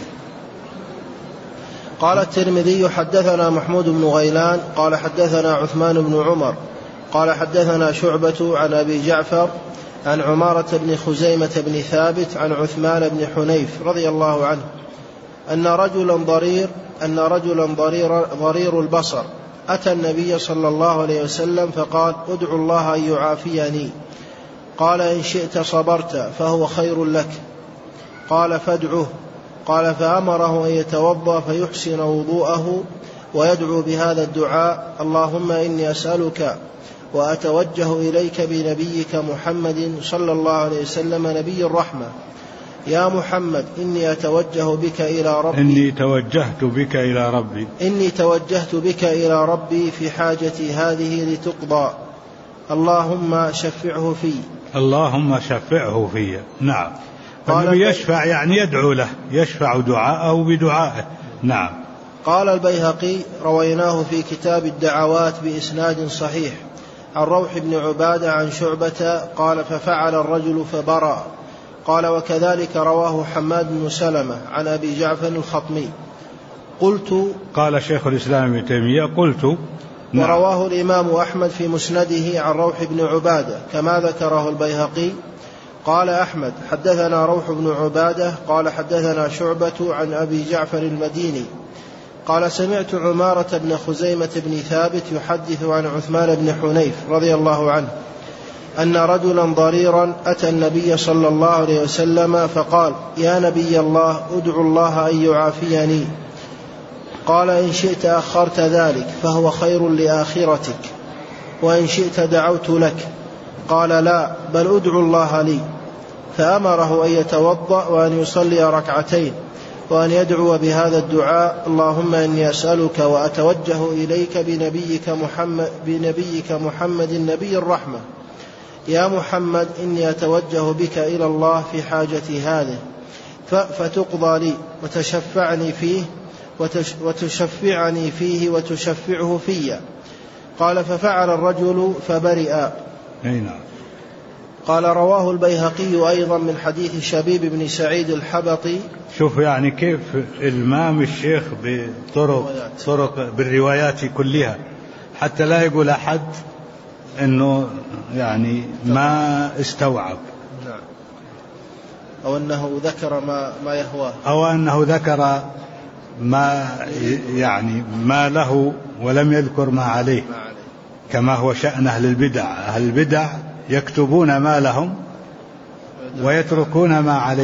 S2: قال الترمذي حدثنا محمود بن غيلان قال حدثنا عثمان بن عمر قال حدثنا شعبة عن أبي جعفر عن عمارة بن خزيمة بن ثابت عن عثمان بن حنيف رضي الله عنه أن رجلا ضرير البصر أتى النبي صلى الله عليه وسلم فقال ادعو الله أن يعافيني. قال إن شئت صبرت فهو خير لك. قال فادعه. قال فأمره أن يتوضأ فيحسن وضوءه ويدعو بهذا الدعاء اللهم إني أسألك وأتوجه إليك بنبيك محمد صلى الله عليه وسلم نبي الرحمة. يا محمد إني أتوجه بك إلى ربي. إني توجهت بك إلى ربي في حاجتي هذه لتقضى. اللهم شفعه في.
S1: اللهم شفعه في. نعم. النبي يشفع يعني يدعو له، يشفع دعاءه بدعائه. نعم.
S2: قال البيهقي رويناه في كتاب الدعوات بإسناد صحيح عن روح بن عبادة عن شعبة قال ففعل الرجل فبرأ. قال وكذلك رواه حماد بن سلمة عن أبي جعفر الخطمي.
S1: قال شيخ الإسلام ابن تيمية قلت.
S2: ورواه الإمام أحمد في مسنده عن روح بن عبادة كما ذكره البيهقي. قال أحمد حدثنا روح بن عبادة قال حدثنا شعبة عن أبي جعفر المديني قال سمعت عمارة بن خزيمة بن ثابت يحدث عن عثمان بن حنيف رضي الله عنه أن رجلا ضريرا أتى النبي صلى الله عليه وسلم فقال يا نبي الله ادعو الله أن يعافيني. قال إن شئت أخرت ذلك فهو خير لآخرتك وإن شئت دعوت لك. قال لا بل ادعو الله لي. فأمره أن يتوضأ وأن يصلي ركعتين وأن يدعو بهذا الدعاء اللهم إني أسألك وأتوجه إليك بنبيك محمد النبي الرحمة. يا محمد إني أتوجه بك إلى الله في حاجتي هذه فتقضى لي وتشفعني فيه وتشفعه في. قال ففعل الرجل فبرئ. قال رواه البيهقي أيضا من حديث شبيب بن سعيد الحبطي.
S1: شوف يعني كيف المام الشيخ بطرق بالروايات كلها حتى لا يقول أحد أنه يعني ما استوعب
S2: أو أنه ذكر ما يهواه
S1: أو أنه ذكر ما له ولم يذكر ما عليه كما هو شأن أهل البدع. أهل البدع يكتبون ما لهم ويتركون ما عليهم.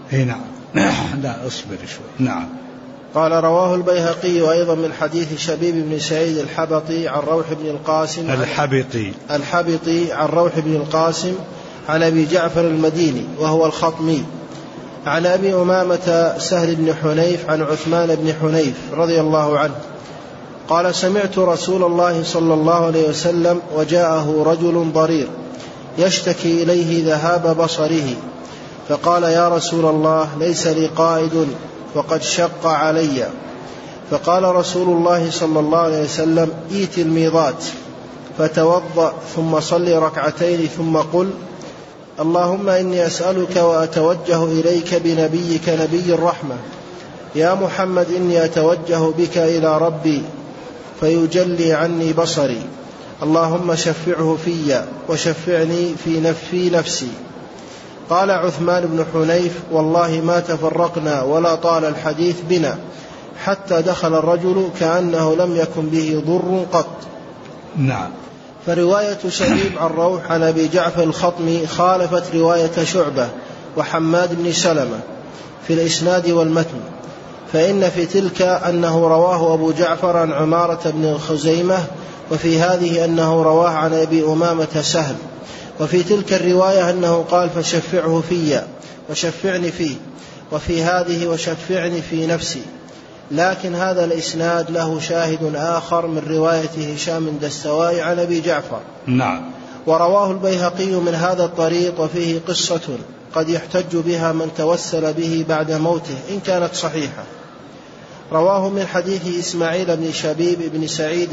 S1: نعم. لا أصبر شوي. نعم.
S2: قال رواه البيهقي أيضا من حديث شبيب بن سعيد الحبطي عن روح بن القاسم الحبطي عن روح بن القاسم عن أبي جعفر المديني وهو الخطمي عن أبي أمامة سهل بن حنيف عن عثمان بن حنيف رضي الله عنه قال سمعت رسول الله صلى الله عليه وسلم وجاءه رجل ضرير يشتكي إليه ذهاب بصره فقال يا رسول الله ليس لي قائد وقد شق علي. فقال رسول الله صلى الله عليه وسلم ائت الميضات فتوضأ ثم صل ركعتين ثم قل اللهم إني أسألك وأتوجه إليك بنبيك نبي الرحمة يا محمد إني أتوجه بك إلى ربي فيجلي عني بصري اللهم شفعه في وشفعني في نفسي. قال عثمان بن حنيف والله ما تفرقنا ولا طال الحديث بنا حتى دخل الرجل كأنه لم يكن به ضر قط.
S1: نعم.
S2: فرواية شبيب عن روح عن أبي جعفر الخطمي خالفت رواية شعبة وحماد بن سلمة في الإسناد والمتن، فإن في تلك أنه رواه أبو جعفر عن عمارة بن خزيمة، وفي هذه أنه رواه عن أبي أمامة سهل، وفي تلك الرواية أنه قال فشفعه في وشفعني فيه، وفي هذه وشفعني في نفسي. لكن هذا الإسناد له شاهد آخر من رواية هشام الدستوائي عن أبي جعفر.
S1: نعم.
S2: ورواه البيهقي من هذا الطريق وفيه قصة قد يحتج بها من توسل به بعد موته إن كانت صحيحة. رواه من حديث إسماعيل بن شبيب بن سعيد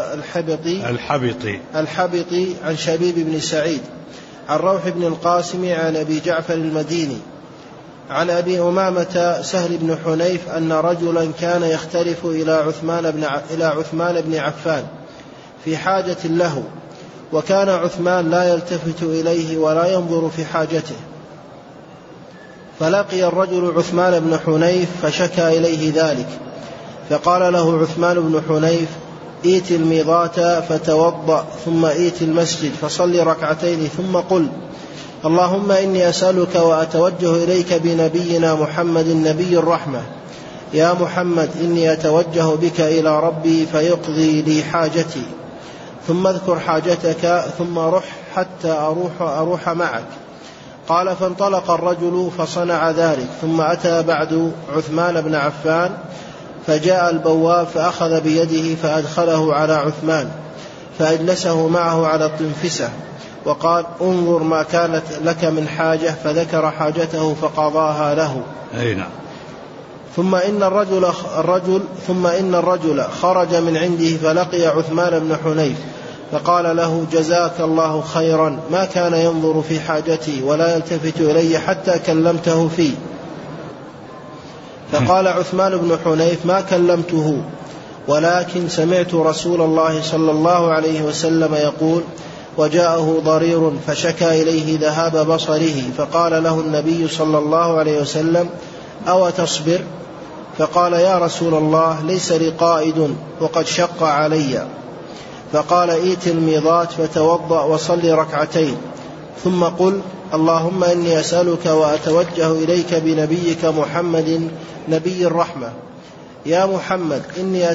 S2: الحبطي عن شبيب بن سعيد عن روح بن القاسم عن أبي جعفر المديني عن أبي أمامة سهل بن حنيف أن رجلا كان يختلف إلى عثمان بن عفان في حاجة له، وكان عثمان لا يلتفت إليه ولا ينظر في حاجته، فلقي الرجل عثمان بن حنيف فشكى إليه ذلك، فقال له عثمان بن حنيف ائت الميضات فتوضأ ثم ائت المسجد فصل ركعتين ثم قل اللهم إني أسألك وأتوجه إليك بنبينا محمد نبي الرحمة يا محمد إني أتوجه بك إلى ربي فيقضي لي حاجتي، ثم اذكر حاجتك ثم رح حتى أروح معك. قال فانطلق الرجل فصنع ذلك، ثم أتى بعد عثمان بن عفان فجاء البواب فأخذ بيده فأدخله على عثمان فأجلسه معه على الطنفسة وقال انظر ما كانت لك من حاجة، فذكر حاجته فقضاها له.
S1: نعم.
S2: ثم إن الرجل خرج من عنده فلقي عثمان بن حنيف فقال له جزاك الله خيرا، ما كان ينظر في حاجتي ولا يلتفت إلي حتى كلمته فيه. فقال عثمان بن حنيف ما كلمته، ولكن سمعت رسول الله صلى الله عليه وسلم يقول وجاءه ضرير فشكى إليه ذهاب بصره، فقال له النبي صلى الله عليه وسلم أو تصبر؟ فقال يا رسول الله ليس لي قائد وقد شق علي. فقال ائت الميضات فتوضأ وصل ركعتين ثم قل اللهم إني أسألك وأتوجه إليك بنبيك محمد نبي الرحمة يا محمد إني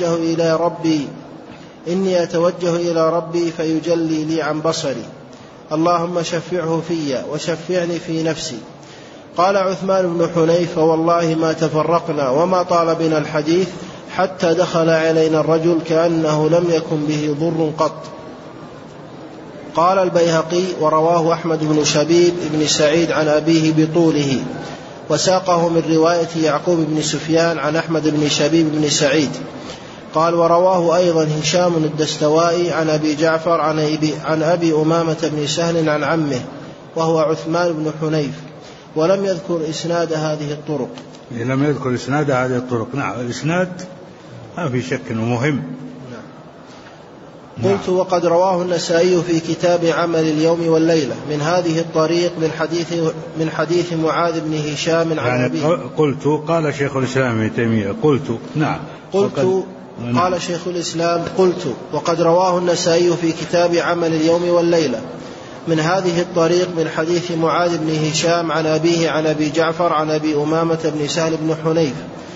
S2: أتوجه إلى ربي فيجلي لي عن بصري اللهم شفعه في وشفعني في نفسي. قال عثمان بن حنيف والله ما تفرقنا وما طال بنا الحديث حتى دخل علينا الرجل كأنه لم يكن به ضر قط. قال البيهقي ورواه أحمد بن شبيب بن سعيد عن أبيه بطوله، وساقه من رواية يعقوب بن سفيان عن أحمد بن شبيب بن سعيد. قال ورواه أيضا هشام الدستوائي عن أبي جعفر عن أبي أمامة بن سهل عن عمه وهو عثمان بن حنيف، ولم يذكر إسناد هذه الطرق.
S1: نعم. الإسناد ما في شك أنه مهم.
S2: نعم. قلت وقد رواه النسائي في كتاب عمل اليوم والليلة من هذه الطريق من حديث معاذ بن هشام عن أبيه.
S1: قال شيخ الإسلام ابن تيمية
S2: قال شيخ الإسلام قلت وقد رواه النسائي في كتاب عمل اليوم والليلة من هذه الطريق من حديث معاذ بن هشام عن أبيه عن أبي جعفر عن أبي أمامة بن سهل بن حنيف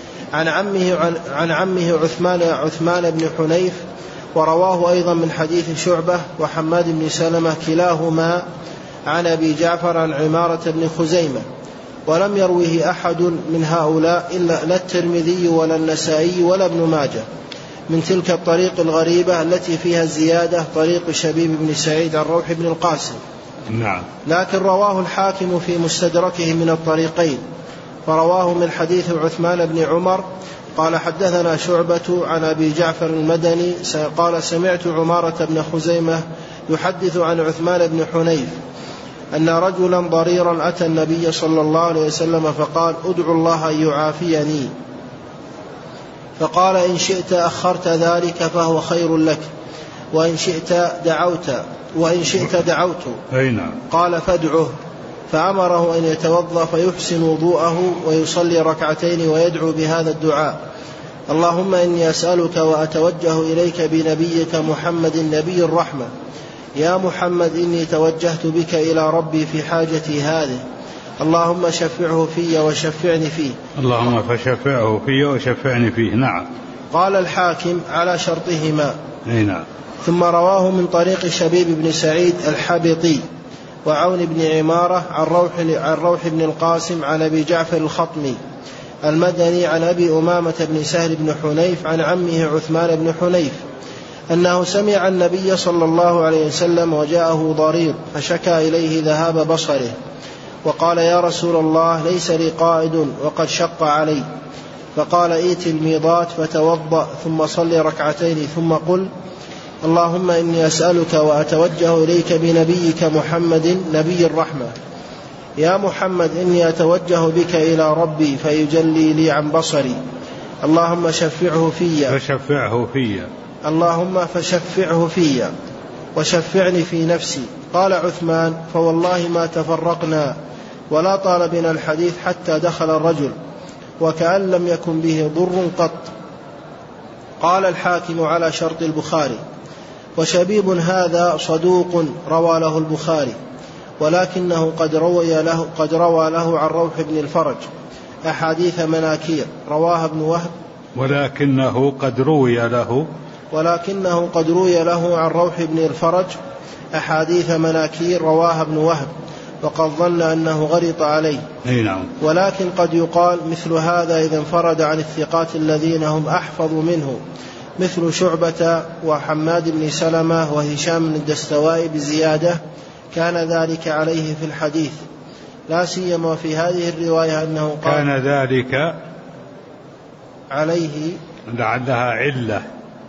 S2: عن عمه عثمان بن حنيف، ورواه أيضا من حديث شعبة وحماد بن سلمة كلاهما عن أبي جعفر عن عمارة بن خزيمة، ولم يرويه أحد من هؤلاء إلا لا الترمذي ولا النسائي ولا ابن ماجه من تلك الطريق الغريبة التي فيها الزيادة طريق شبيب بن سعيد عن روح بن القاسم.
S1: نعم.
S2: لكن رواه الحاكم في مستدركه من الطريقين، فرواه من حديث عثمان بن عمر قال حدثنا شعبة عن أبي جعفر المدني قال سمعت عمارة بن خزيمة يحدث عن عثمان بن حنيف أن رجلا ضريرا أتى النبي صلى الله عليه وسلم فقال ادعو الله أن يعافيني، فقال إن شئت أخرت ذلك فهو خير لك، وإن شئت دعوت قال فادعه، فأمره أن يتوضأ فيحسن وضوءه ويصلي ركعتين ويدعو بهذا الدعاء: اللهم إني أسألك وأتوجه إليك بنبيك محمد نبي الرحمة، يا محمد إني توجهت بك إلى ربي في حاجتي هذه، اللهم شفعه في وشفعني فيه.
S1: اللهم فشفعه في وشفعني فيه. نعم.
S2: قال الحاكم على شرطهما.
S1: نعم.
S2: ثم رواه من طريق شبيب بن سعيد الحبطي وعون بن عمارة عن روح بن القاسم عن أبي جعفر الخطمي المدني عن أبي أمامة بن سهل بن حنيف عن عمه عثمان بن حنيف أنه سمع النبي صلى الله عليه وسلم وجاءه ضرير فشكى إليه ذهاب بصره، وقال يا رسول الله ليس لي قائد وقد شق علي، فقال ائت الميضات فتوضأ ثم صل ركعتين ثم قل اللهم إني أسألك وأتوجه إليك بنبيك محمد نبي الرحمة، يا محمد إني أتوجه بك إلى ربي فيجلي لي عن بصري، اللهم شفعه في اللهم فشفعه في وشفعني في نفسي. قال عثمان فوالله ما تفرقنا ولا طال بنا الحديث حتى دخل الرجل وكأن لم يكن به ضر قط. قال الحاكم على شرط البخاري. وشبيب هذا صدوق روى له البخاري، ولكنه قد روى له عن روح بن الفرج أحاديث مناكير رواها ابن وهب،
S1: ولكنه قد روي له عن روح بن الفرج أحاديث مناكير رواها ابن وهب، وقد ظن أنه غلط عليه. ولكن قد يقال مثل هذا إذا انفرد عن الثقات الذين هم أحفظ منه مثل شعبة وحماد بن سلمة وهشام بن الدستوائي بزيادة كان ذلك عليه في الحديث، لا سيما في هذه الرواية أنه قال كان ذلك
S2: عليه
S1: لعلها علة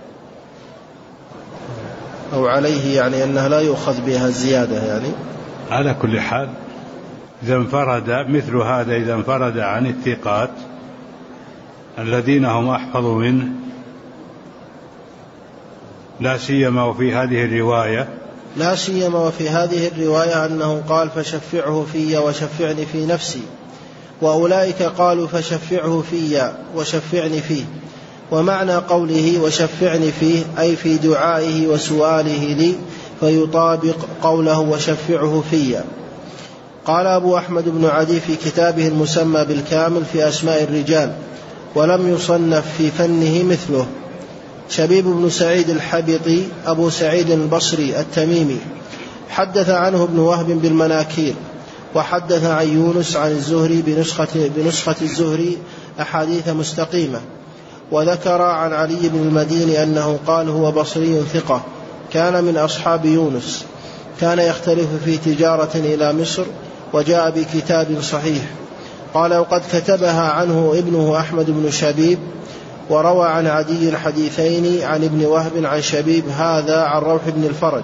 S2: أو عليه، يعني أنها لا يؤخذ بها الزيادة. يعني
S1: على كل حال إذا انفرد مثل هذا، إذا انفرد عن الثقات الذين هم أحفظ منه، لا سيما وفي هذه الرواية أنه قال فشفعه في وشفعني في نفسي، وأولئك قالوا فشفعه في وشفعني فيه. ومعنى قوله وشفعني فيه أي في دعائه وسؤاله لي، فيطابق قوله وشفعه في. قال أبو أحمد بن عدي في كتابه المسمى بالكامل في أسماء الرجال ولم يصنف في فنه مثله. شبيب بن سعيد الحبطي أبو سعيد البصري التميمي حدث عنه ابن وهب بالمناكير، وحدث عن يونس عن الزهري بنسخة الزهري أحاديث مستقيمة، وذكر عن علي بن المديني أنه قال هو بصري ثقة كان من أصحاب يونس، كان يختلف في تجارة إلى مصر وجاء بكتاب صحيح. قال وقد كتبها عنه ابنه أحمد بن شبيب، وروى عن عدي الحديثين عن ابن وهب عن شبيب هذا عن روح بن الفرج،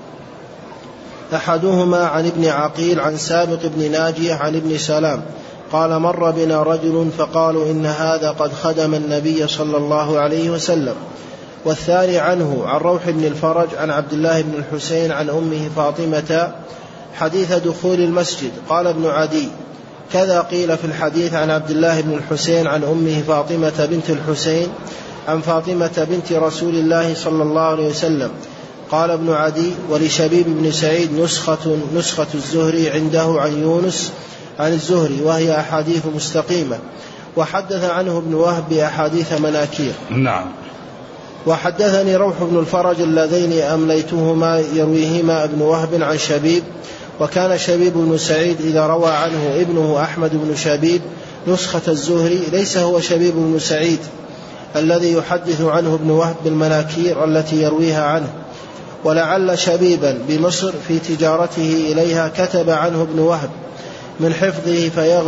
S1: أحدهما عن ابن عقيل عن سابق بن ناجية عن ابن سلام قال مر بنا رجل فقالوا إن هذا قد خدم النبي صلى الله عليه وسلم. والثاني عنه عن روح بن الفرج عن عبد الله بن الحسين عن أمه فاطمة حديث دخول المسجد. قال ابن عدي كذا قيل في الحديث عن عبد الله بن الحسين عن أمه فاطمة بنت الحسين عن فاطمة بنت رسول الله صلى الله عليه وسلم،
S2: قال ابن عدي: ولشبيب بن سعيد نسخة الزهري عنده عن يونس عن الزهري، وهي أحاديث مستقيمة. وحدث عنه ابن وهب بأحاديث مناكير.
S1: نعم.
S2: وحدثني روح بن الفرج اللذين أمليتهما يرويهما ابن وهب عن شبيب. وكان شبيب بن سعيد إذا روى عنه ابنه أحمد بن شبيب نسخة الزهري ليس هو شبيب بن سعيد الذي يحدث عنه ابن وهب بالمناكير التي يرويها عنه. ولعل شبيبا بمصر في تجارته إليها كتب عنه ابن وهب من حفظه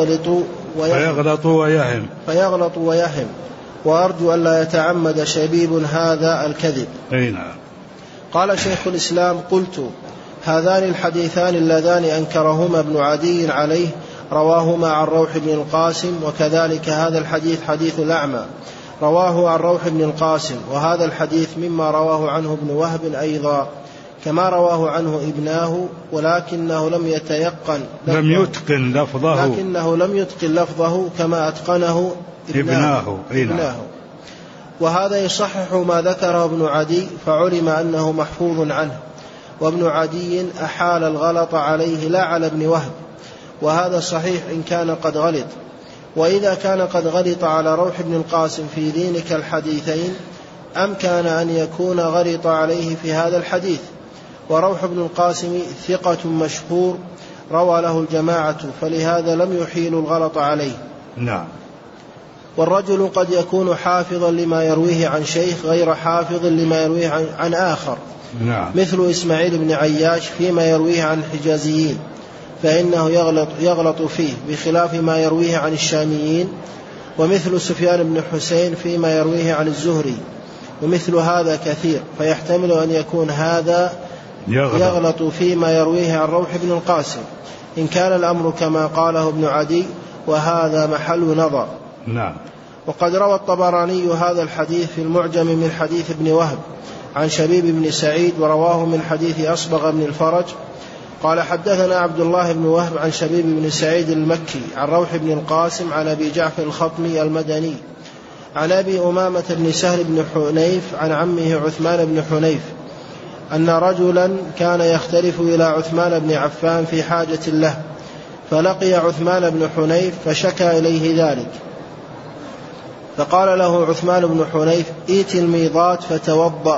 S2: فيغلط ويهم وأرجو أن لا يتعمد شبيب هذا الكذب.
S1: نعم.
S2: قال شيخ الإسلام: قلت: هذان الحديثان اللذان أنكرهما ابن عدي عليه رواهما عن روح بن القاسم، وكذلك هذا الحديث حديث الأعمى رواه عن روح بن القاسم، وهذا الحديث مما رواه عنه ابن وهب أيضا كما رواه عنه ابناه، ولكنه لم يتقن لفظه كما أتقنه ابناه. وهذا يصحح ما ذكره ابن عدي، فعلم أنه محفوظ عنه، وابن عدي أحال الغلط عليه لا على ابن وهب، وهذا صحيح إن كان قد غلط. وإذا كان قد غلط على روح بن القاسم في ذينك الحديثين أمكن أن يكون غلط عليه في هذا الحديث. وروح بن القاسم ثقة مشهور روى له الجماعة، فلهذا لم يحيل الغلط عليه.
S1: نعم.
S2: والرجل قد يكون حافظا لما يرويه عن شيخ غير حافظ لما يرويه عن آخر.
S1: نعم.
S2: مثل إسماعيل بن عياش فيما يرويه عن الحجازيين فإنه يغلط فيه بخلاف ما يرويه عن الشاميين. ومثل سفيان بن حسين فيما يرويه عن الزهري، ومثل هذا كثير، فيحتمل أن يكون هذا يغلط فيما يرويه عن روح بن القاسم إن كان الأمر كما قاله ابن عدي، وهذا محل نظر.
S1: نعم.
S2: وقد روى الطبراني هذا الحديث في المعجم من حديث ابن وهب عن شبيب بن سعيد، ورواه من حديث أصبغ بن الفرج قال: حدثنا عبد الله بن وهب عن شبيب بن سعيد المكي عن روح بن القاسم عن أبي جعفر الخطمي المدني عن أبي أمامة بن سهل بن حنيف عن عمه عثمان بن حنيف أن رجلا كان يختلف إلى عثمان بن عفان في حاجة له، فلقي عثمان بن حنيف فشكى إليه ذلك، فقال له عثمان بن حنيف: ائت الميضات فتوضأ،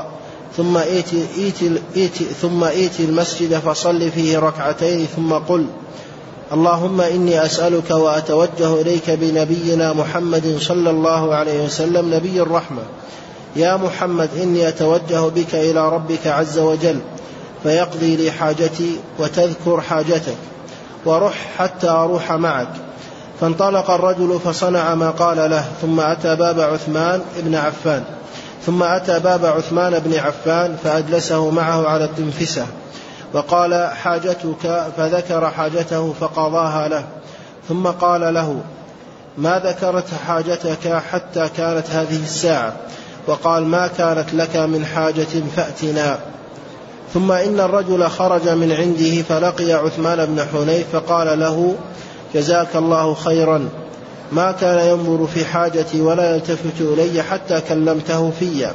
S2: ثم ائت المسجد فصل فيه ركعتين، ثم قل: اللهم إني أسألك وأتوجه إليك بنبينا محمد صلى الله عليه وسلم نبي الرحمة، يا محمد إني أتوجه بك إلى ربك عز وجل فيقضي لي حاجتي وتذكر حاجتك، ورح حتى أروح معك. فانطلق الرجل فصنع ما قال له، ثم أتى باب عثمان بن عفان فأجلسه معه على التنفسة وقال: حاجتك، فذكر حاجته فقضاها له، ثم قال له: ما ذكرت حاجتك حتى كانت هذه الساعة؟ وقال: ما كانت لك من حاجة فأتنا. ثم إن الرجل خرج من عنده فلقي عثمان بن حنيف فقال له: جزاك الله خيرا، ما كان ينظر في حاجتي ولا يلتفت إلي حتى كلمته فيا.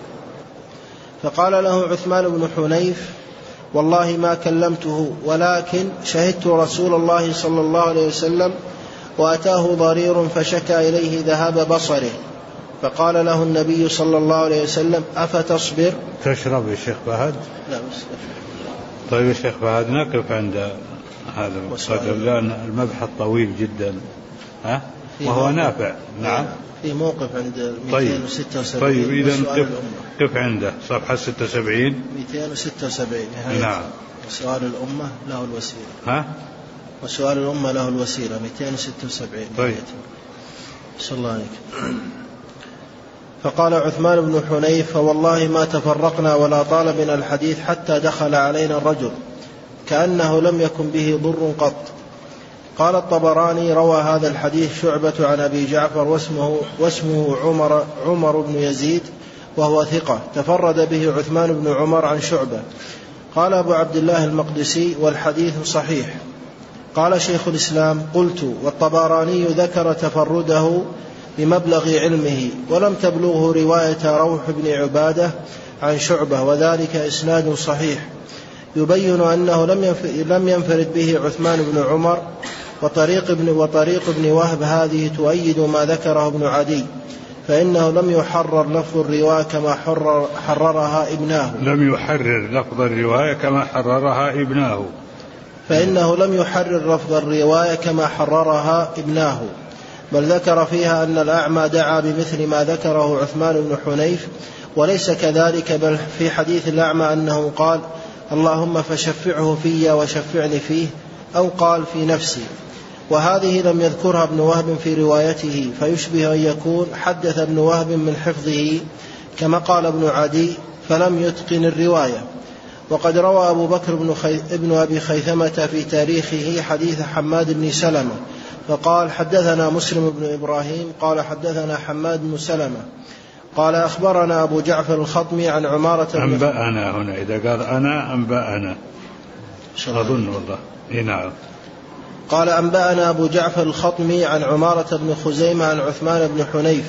S2: فقال له عثمان بن حنيف: والله ما كلمته، ولكن شهدت رسول الله صلى الله عليه وسلم وأتاه ضرير فشكى إليه ذهاب بصره، فقال له النبي صلى الله عليه وسلم: أفتصبر؟
S1: تشرب يا شيخ فهد؟
S2: لا بس.
S1: طيب يا شيخ فهد، نقف عند هذا القدر لأن المبحث طويل جدا، وهو نافع. نعم.
S2: في موقف عند 276.
S1: طيب إذا قف عنده صفحة 76.
S2: 276.
S1: نعم.
S2: وسؤال الأمة له الوسيلة. وسؤال الأمة له الوسيلة 276.
S1: طيب.
S2: صلى الله عليك. فقال عثمان بن حنيف: فوالله ما تفرقنا ولا طال بنا الحديث حتى دخل علينا الرجل كأنه لم يكن به ضر قط. قال الطبراني: روى هذا الحديث شعبة عن أبي جعفر واسمه عمر بن يزيد، وهو ثقة، تفرد به عثمان بن عمر عن شعبة. قال أبو عبد الله المقدسي: والحديث صحيح. قال شيخ الإسلام: قلت: والطبراني ذكر تفرده بمبلغ علمه، ولم تبلغه رواية روح بن عبادة عن شعبة وذلك إسناد صحيح يبين أنه لم ينفرد به عثمان بن عمر. وطريق ابن وهب هذه تؤيد ما ذكره ابن عدي، فإنه لم يحرر لفظ الرواية كما حررها ابناه.
S1: لم يحرر لفظ الرواية كما حررها ابناه.
S2: فإنه لم يحرر لفظ الرواية كما حررها ابناه، بل ذكر فيها أن الأعمى دعا بمثل ما ذكره عثمان بن حنيف، وليس كذلك، بل في حديث الأعمى أنه قال اللهم فشفعه في وشفعني فيه، أو قال في نفسي. وهذه لم يذكرها ابن وهب في روايته، فيشبه أن يكون حدث ابن وهب من حفظه كما قال ابن عدي فلم يتقن الرواية. وقد روى أبو بكر ابن أبي خيثمة في تاريخه حديث حماد بن سلمة فقال حدثنا مسلم بن إبراهيم قال حدثنا حماد بن سلمة قال أخبرنا أبو جعفر الخطمي عن عمارة
S1: أنبأنا. هنا إذا قال أنا أنبأنا أظن والله نعم.
S2: قال أنبأنا أبو جعفر الخطمي عن عمارة بن خزيمة عن عثمان بن حنيف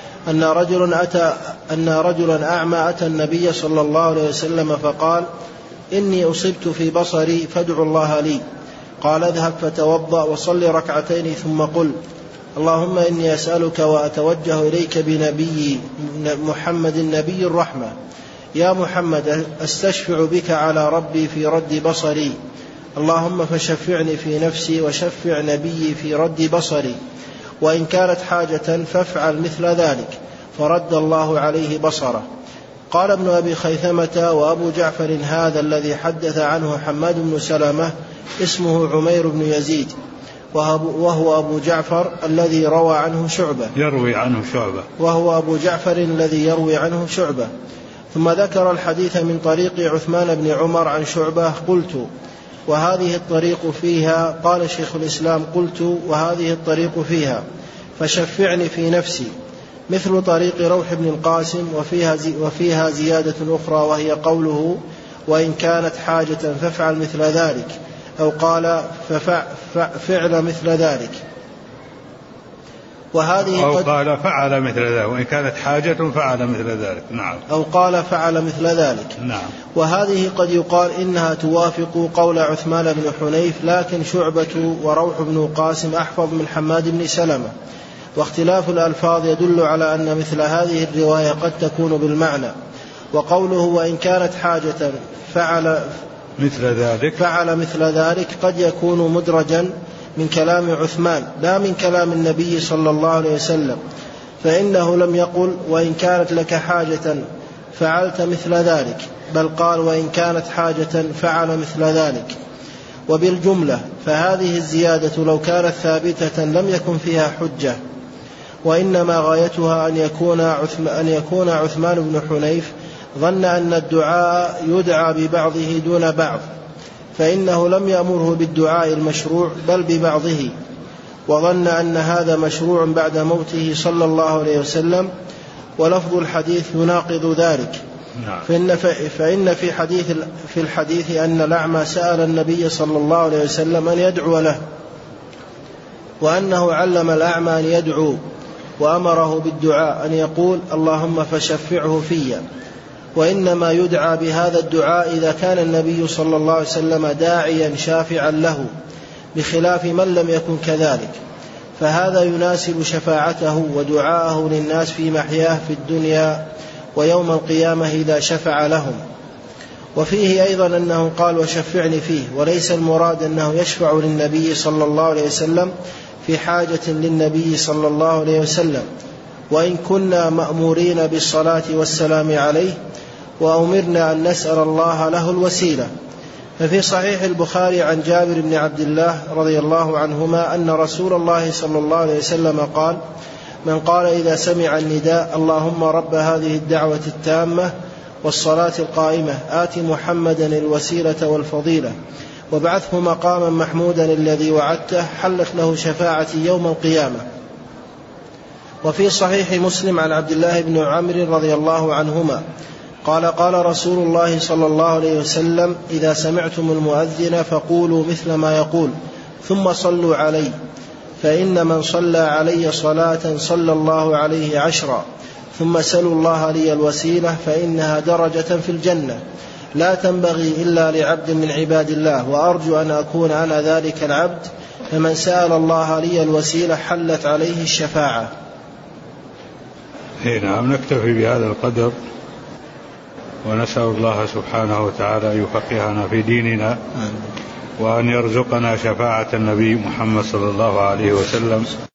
S2: أن رجلا أعمى أتى النبي صلى الله عليه وسلم فقال إني أصبت في بصري فادعوا الله لي. قال اذهب فتوضأ وصل ركعتين ثم قل اللهم إني أسألك وأتوجه إليك بنبي محمد النبي الرحمة يا محمد أستشفع بك على ربي في رد بصري، اللهم فشفعني في نفسي وشفع نبي في رد بصري، وإن كانت حاجة فافعل مثل ذلك، فرد الله عليه بصره. قال ابن أبي خيثمة وأبو جعفر هذا الذي حدث عنه حماد بن سلمة اسمه عمير بن يزيد، وهو أبو جعفر الذي يروي عنه شعبة. ثم ذكر الحديث من طريق عثمان بن عمر عن شعبة. قلت وهذه الطريق فيها، قال شيخ الإسلام قلت وهذه الطريق فيها فشفعني في نفسي مثل طريق روح بن القاسم، وفيها زيادة أخرى وهي قوله وإن كانت حاجة فافعل مثل ذلك، أو قال فعل مثل ذلك،
S1: أو قال فعل مثل ذلك، وإن كانت حاجة فعل مثل ذلك. نعم.
S2: أو قال فعل مثل ذلك.
S1: نعم.
S2: وهذه قد يقال إنها توافق قول عثمان بن حنيف، لكن شعبة وروح بن قاسم أحفظ من حماد بن سلمة، واختلاف الألفاظ يدل على أن مثل هذه الرواية قد تكون بالمعنى. وقوله وإن كانت حاجة فعل مثل ذلك قد يكون مدرجا من كلام عثمان لا من كلام النبي صلى الله عليه وسلم، فإنه لم يقل وإن كانت لك حاجة فعلت مثل ذلك، بل قال وإن كانت حاجة فعل مثل ذلك. وبالجملة فهذه الزيادة لو كانت ثابتة لم يكن فيها حجة، وإنما غايتها أن يكون عثمان بن حنيف ظن أن الدعاء يدعى ببعضه دون بعض، فإنه لم يأمره بالدعاء المشروع بل ببعضه، وظن أن هذا مشروع بعد موته صلى الله عليه وسلم، ولفظ الحديث يناقض ذلك. فإن في الحديث أن الأعمى سأل النبي صلى الله عليه وسلم أن يدعو له، وأنه علم الأعمى أن يدعو وأمره بالدعاء أن يقول اللهم فشفعه في، وإنما يدعى بهذا الدعاء إذا كان النبي صلى الله عليه وسلم داعيا شافعا له، بخلاف من لم يكن كذلك، فهذا يناسب شفاعته ودعاءه للناس في محياه في الدنيا ويوم القيامة إذا شفع لهم. وفيه أيضا أنه قال وشفعني فيه، وليس المراد أنه يشفع للنبي صلى الله عليه وسلم في حاجة للنبي صلى الله عليه وسلم، وإن كنا مأمورين بالصلاة والسلام عليه وأمرنا أن نسأل الله له الوسيلة. ففي صحيح البخاري عن جابر بن عبد الله رضي الله عنهما أن رسول الله صلى الله عليه وسلم قال من قال إذا سمع النداء اللهم رب هذه الدعوة التامة والصلاة القائمة آت محمدا الوسيلة والفضيلة وابعثه مقاما محمودا الذي وعدته حلت له شفاعتي يوم القيامة. وفي صحيح مسلم عن عبد الله بن عمرو رضي الله عنهما قال قال رسول الله صلى الله عليه وسلم إذا سمعتم المؤذن فقولوا مثل ما يقول ثم صلوا علي، فإن من صلى علي صلاة صلى الله عليه 10، ثم سلوا الله لي الوسيلة فإنها درجة في الجنة لا تنبغي إلا لعبد من عباد الله، وأرجو أن أكون أنا ذلك العبد، فمن سأل الله لي الوسيلة حلت عليه الشفاعة.
S1: نعم، نكتفي بهذا القدر، ونسأل الله سبحانه وتعالى أن يفقهنا في ديننا، وأن يرزقنا شفاعة النبي محمد صلى الله عليه وسلم.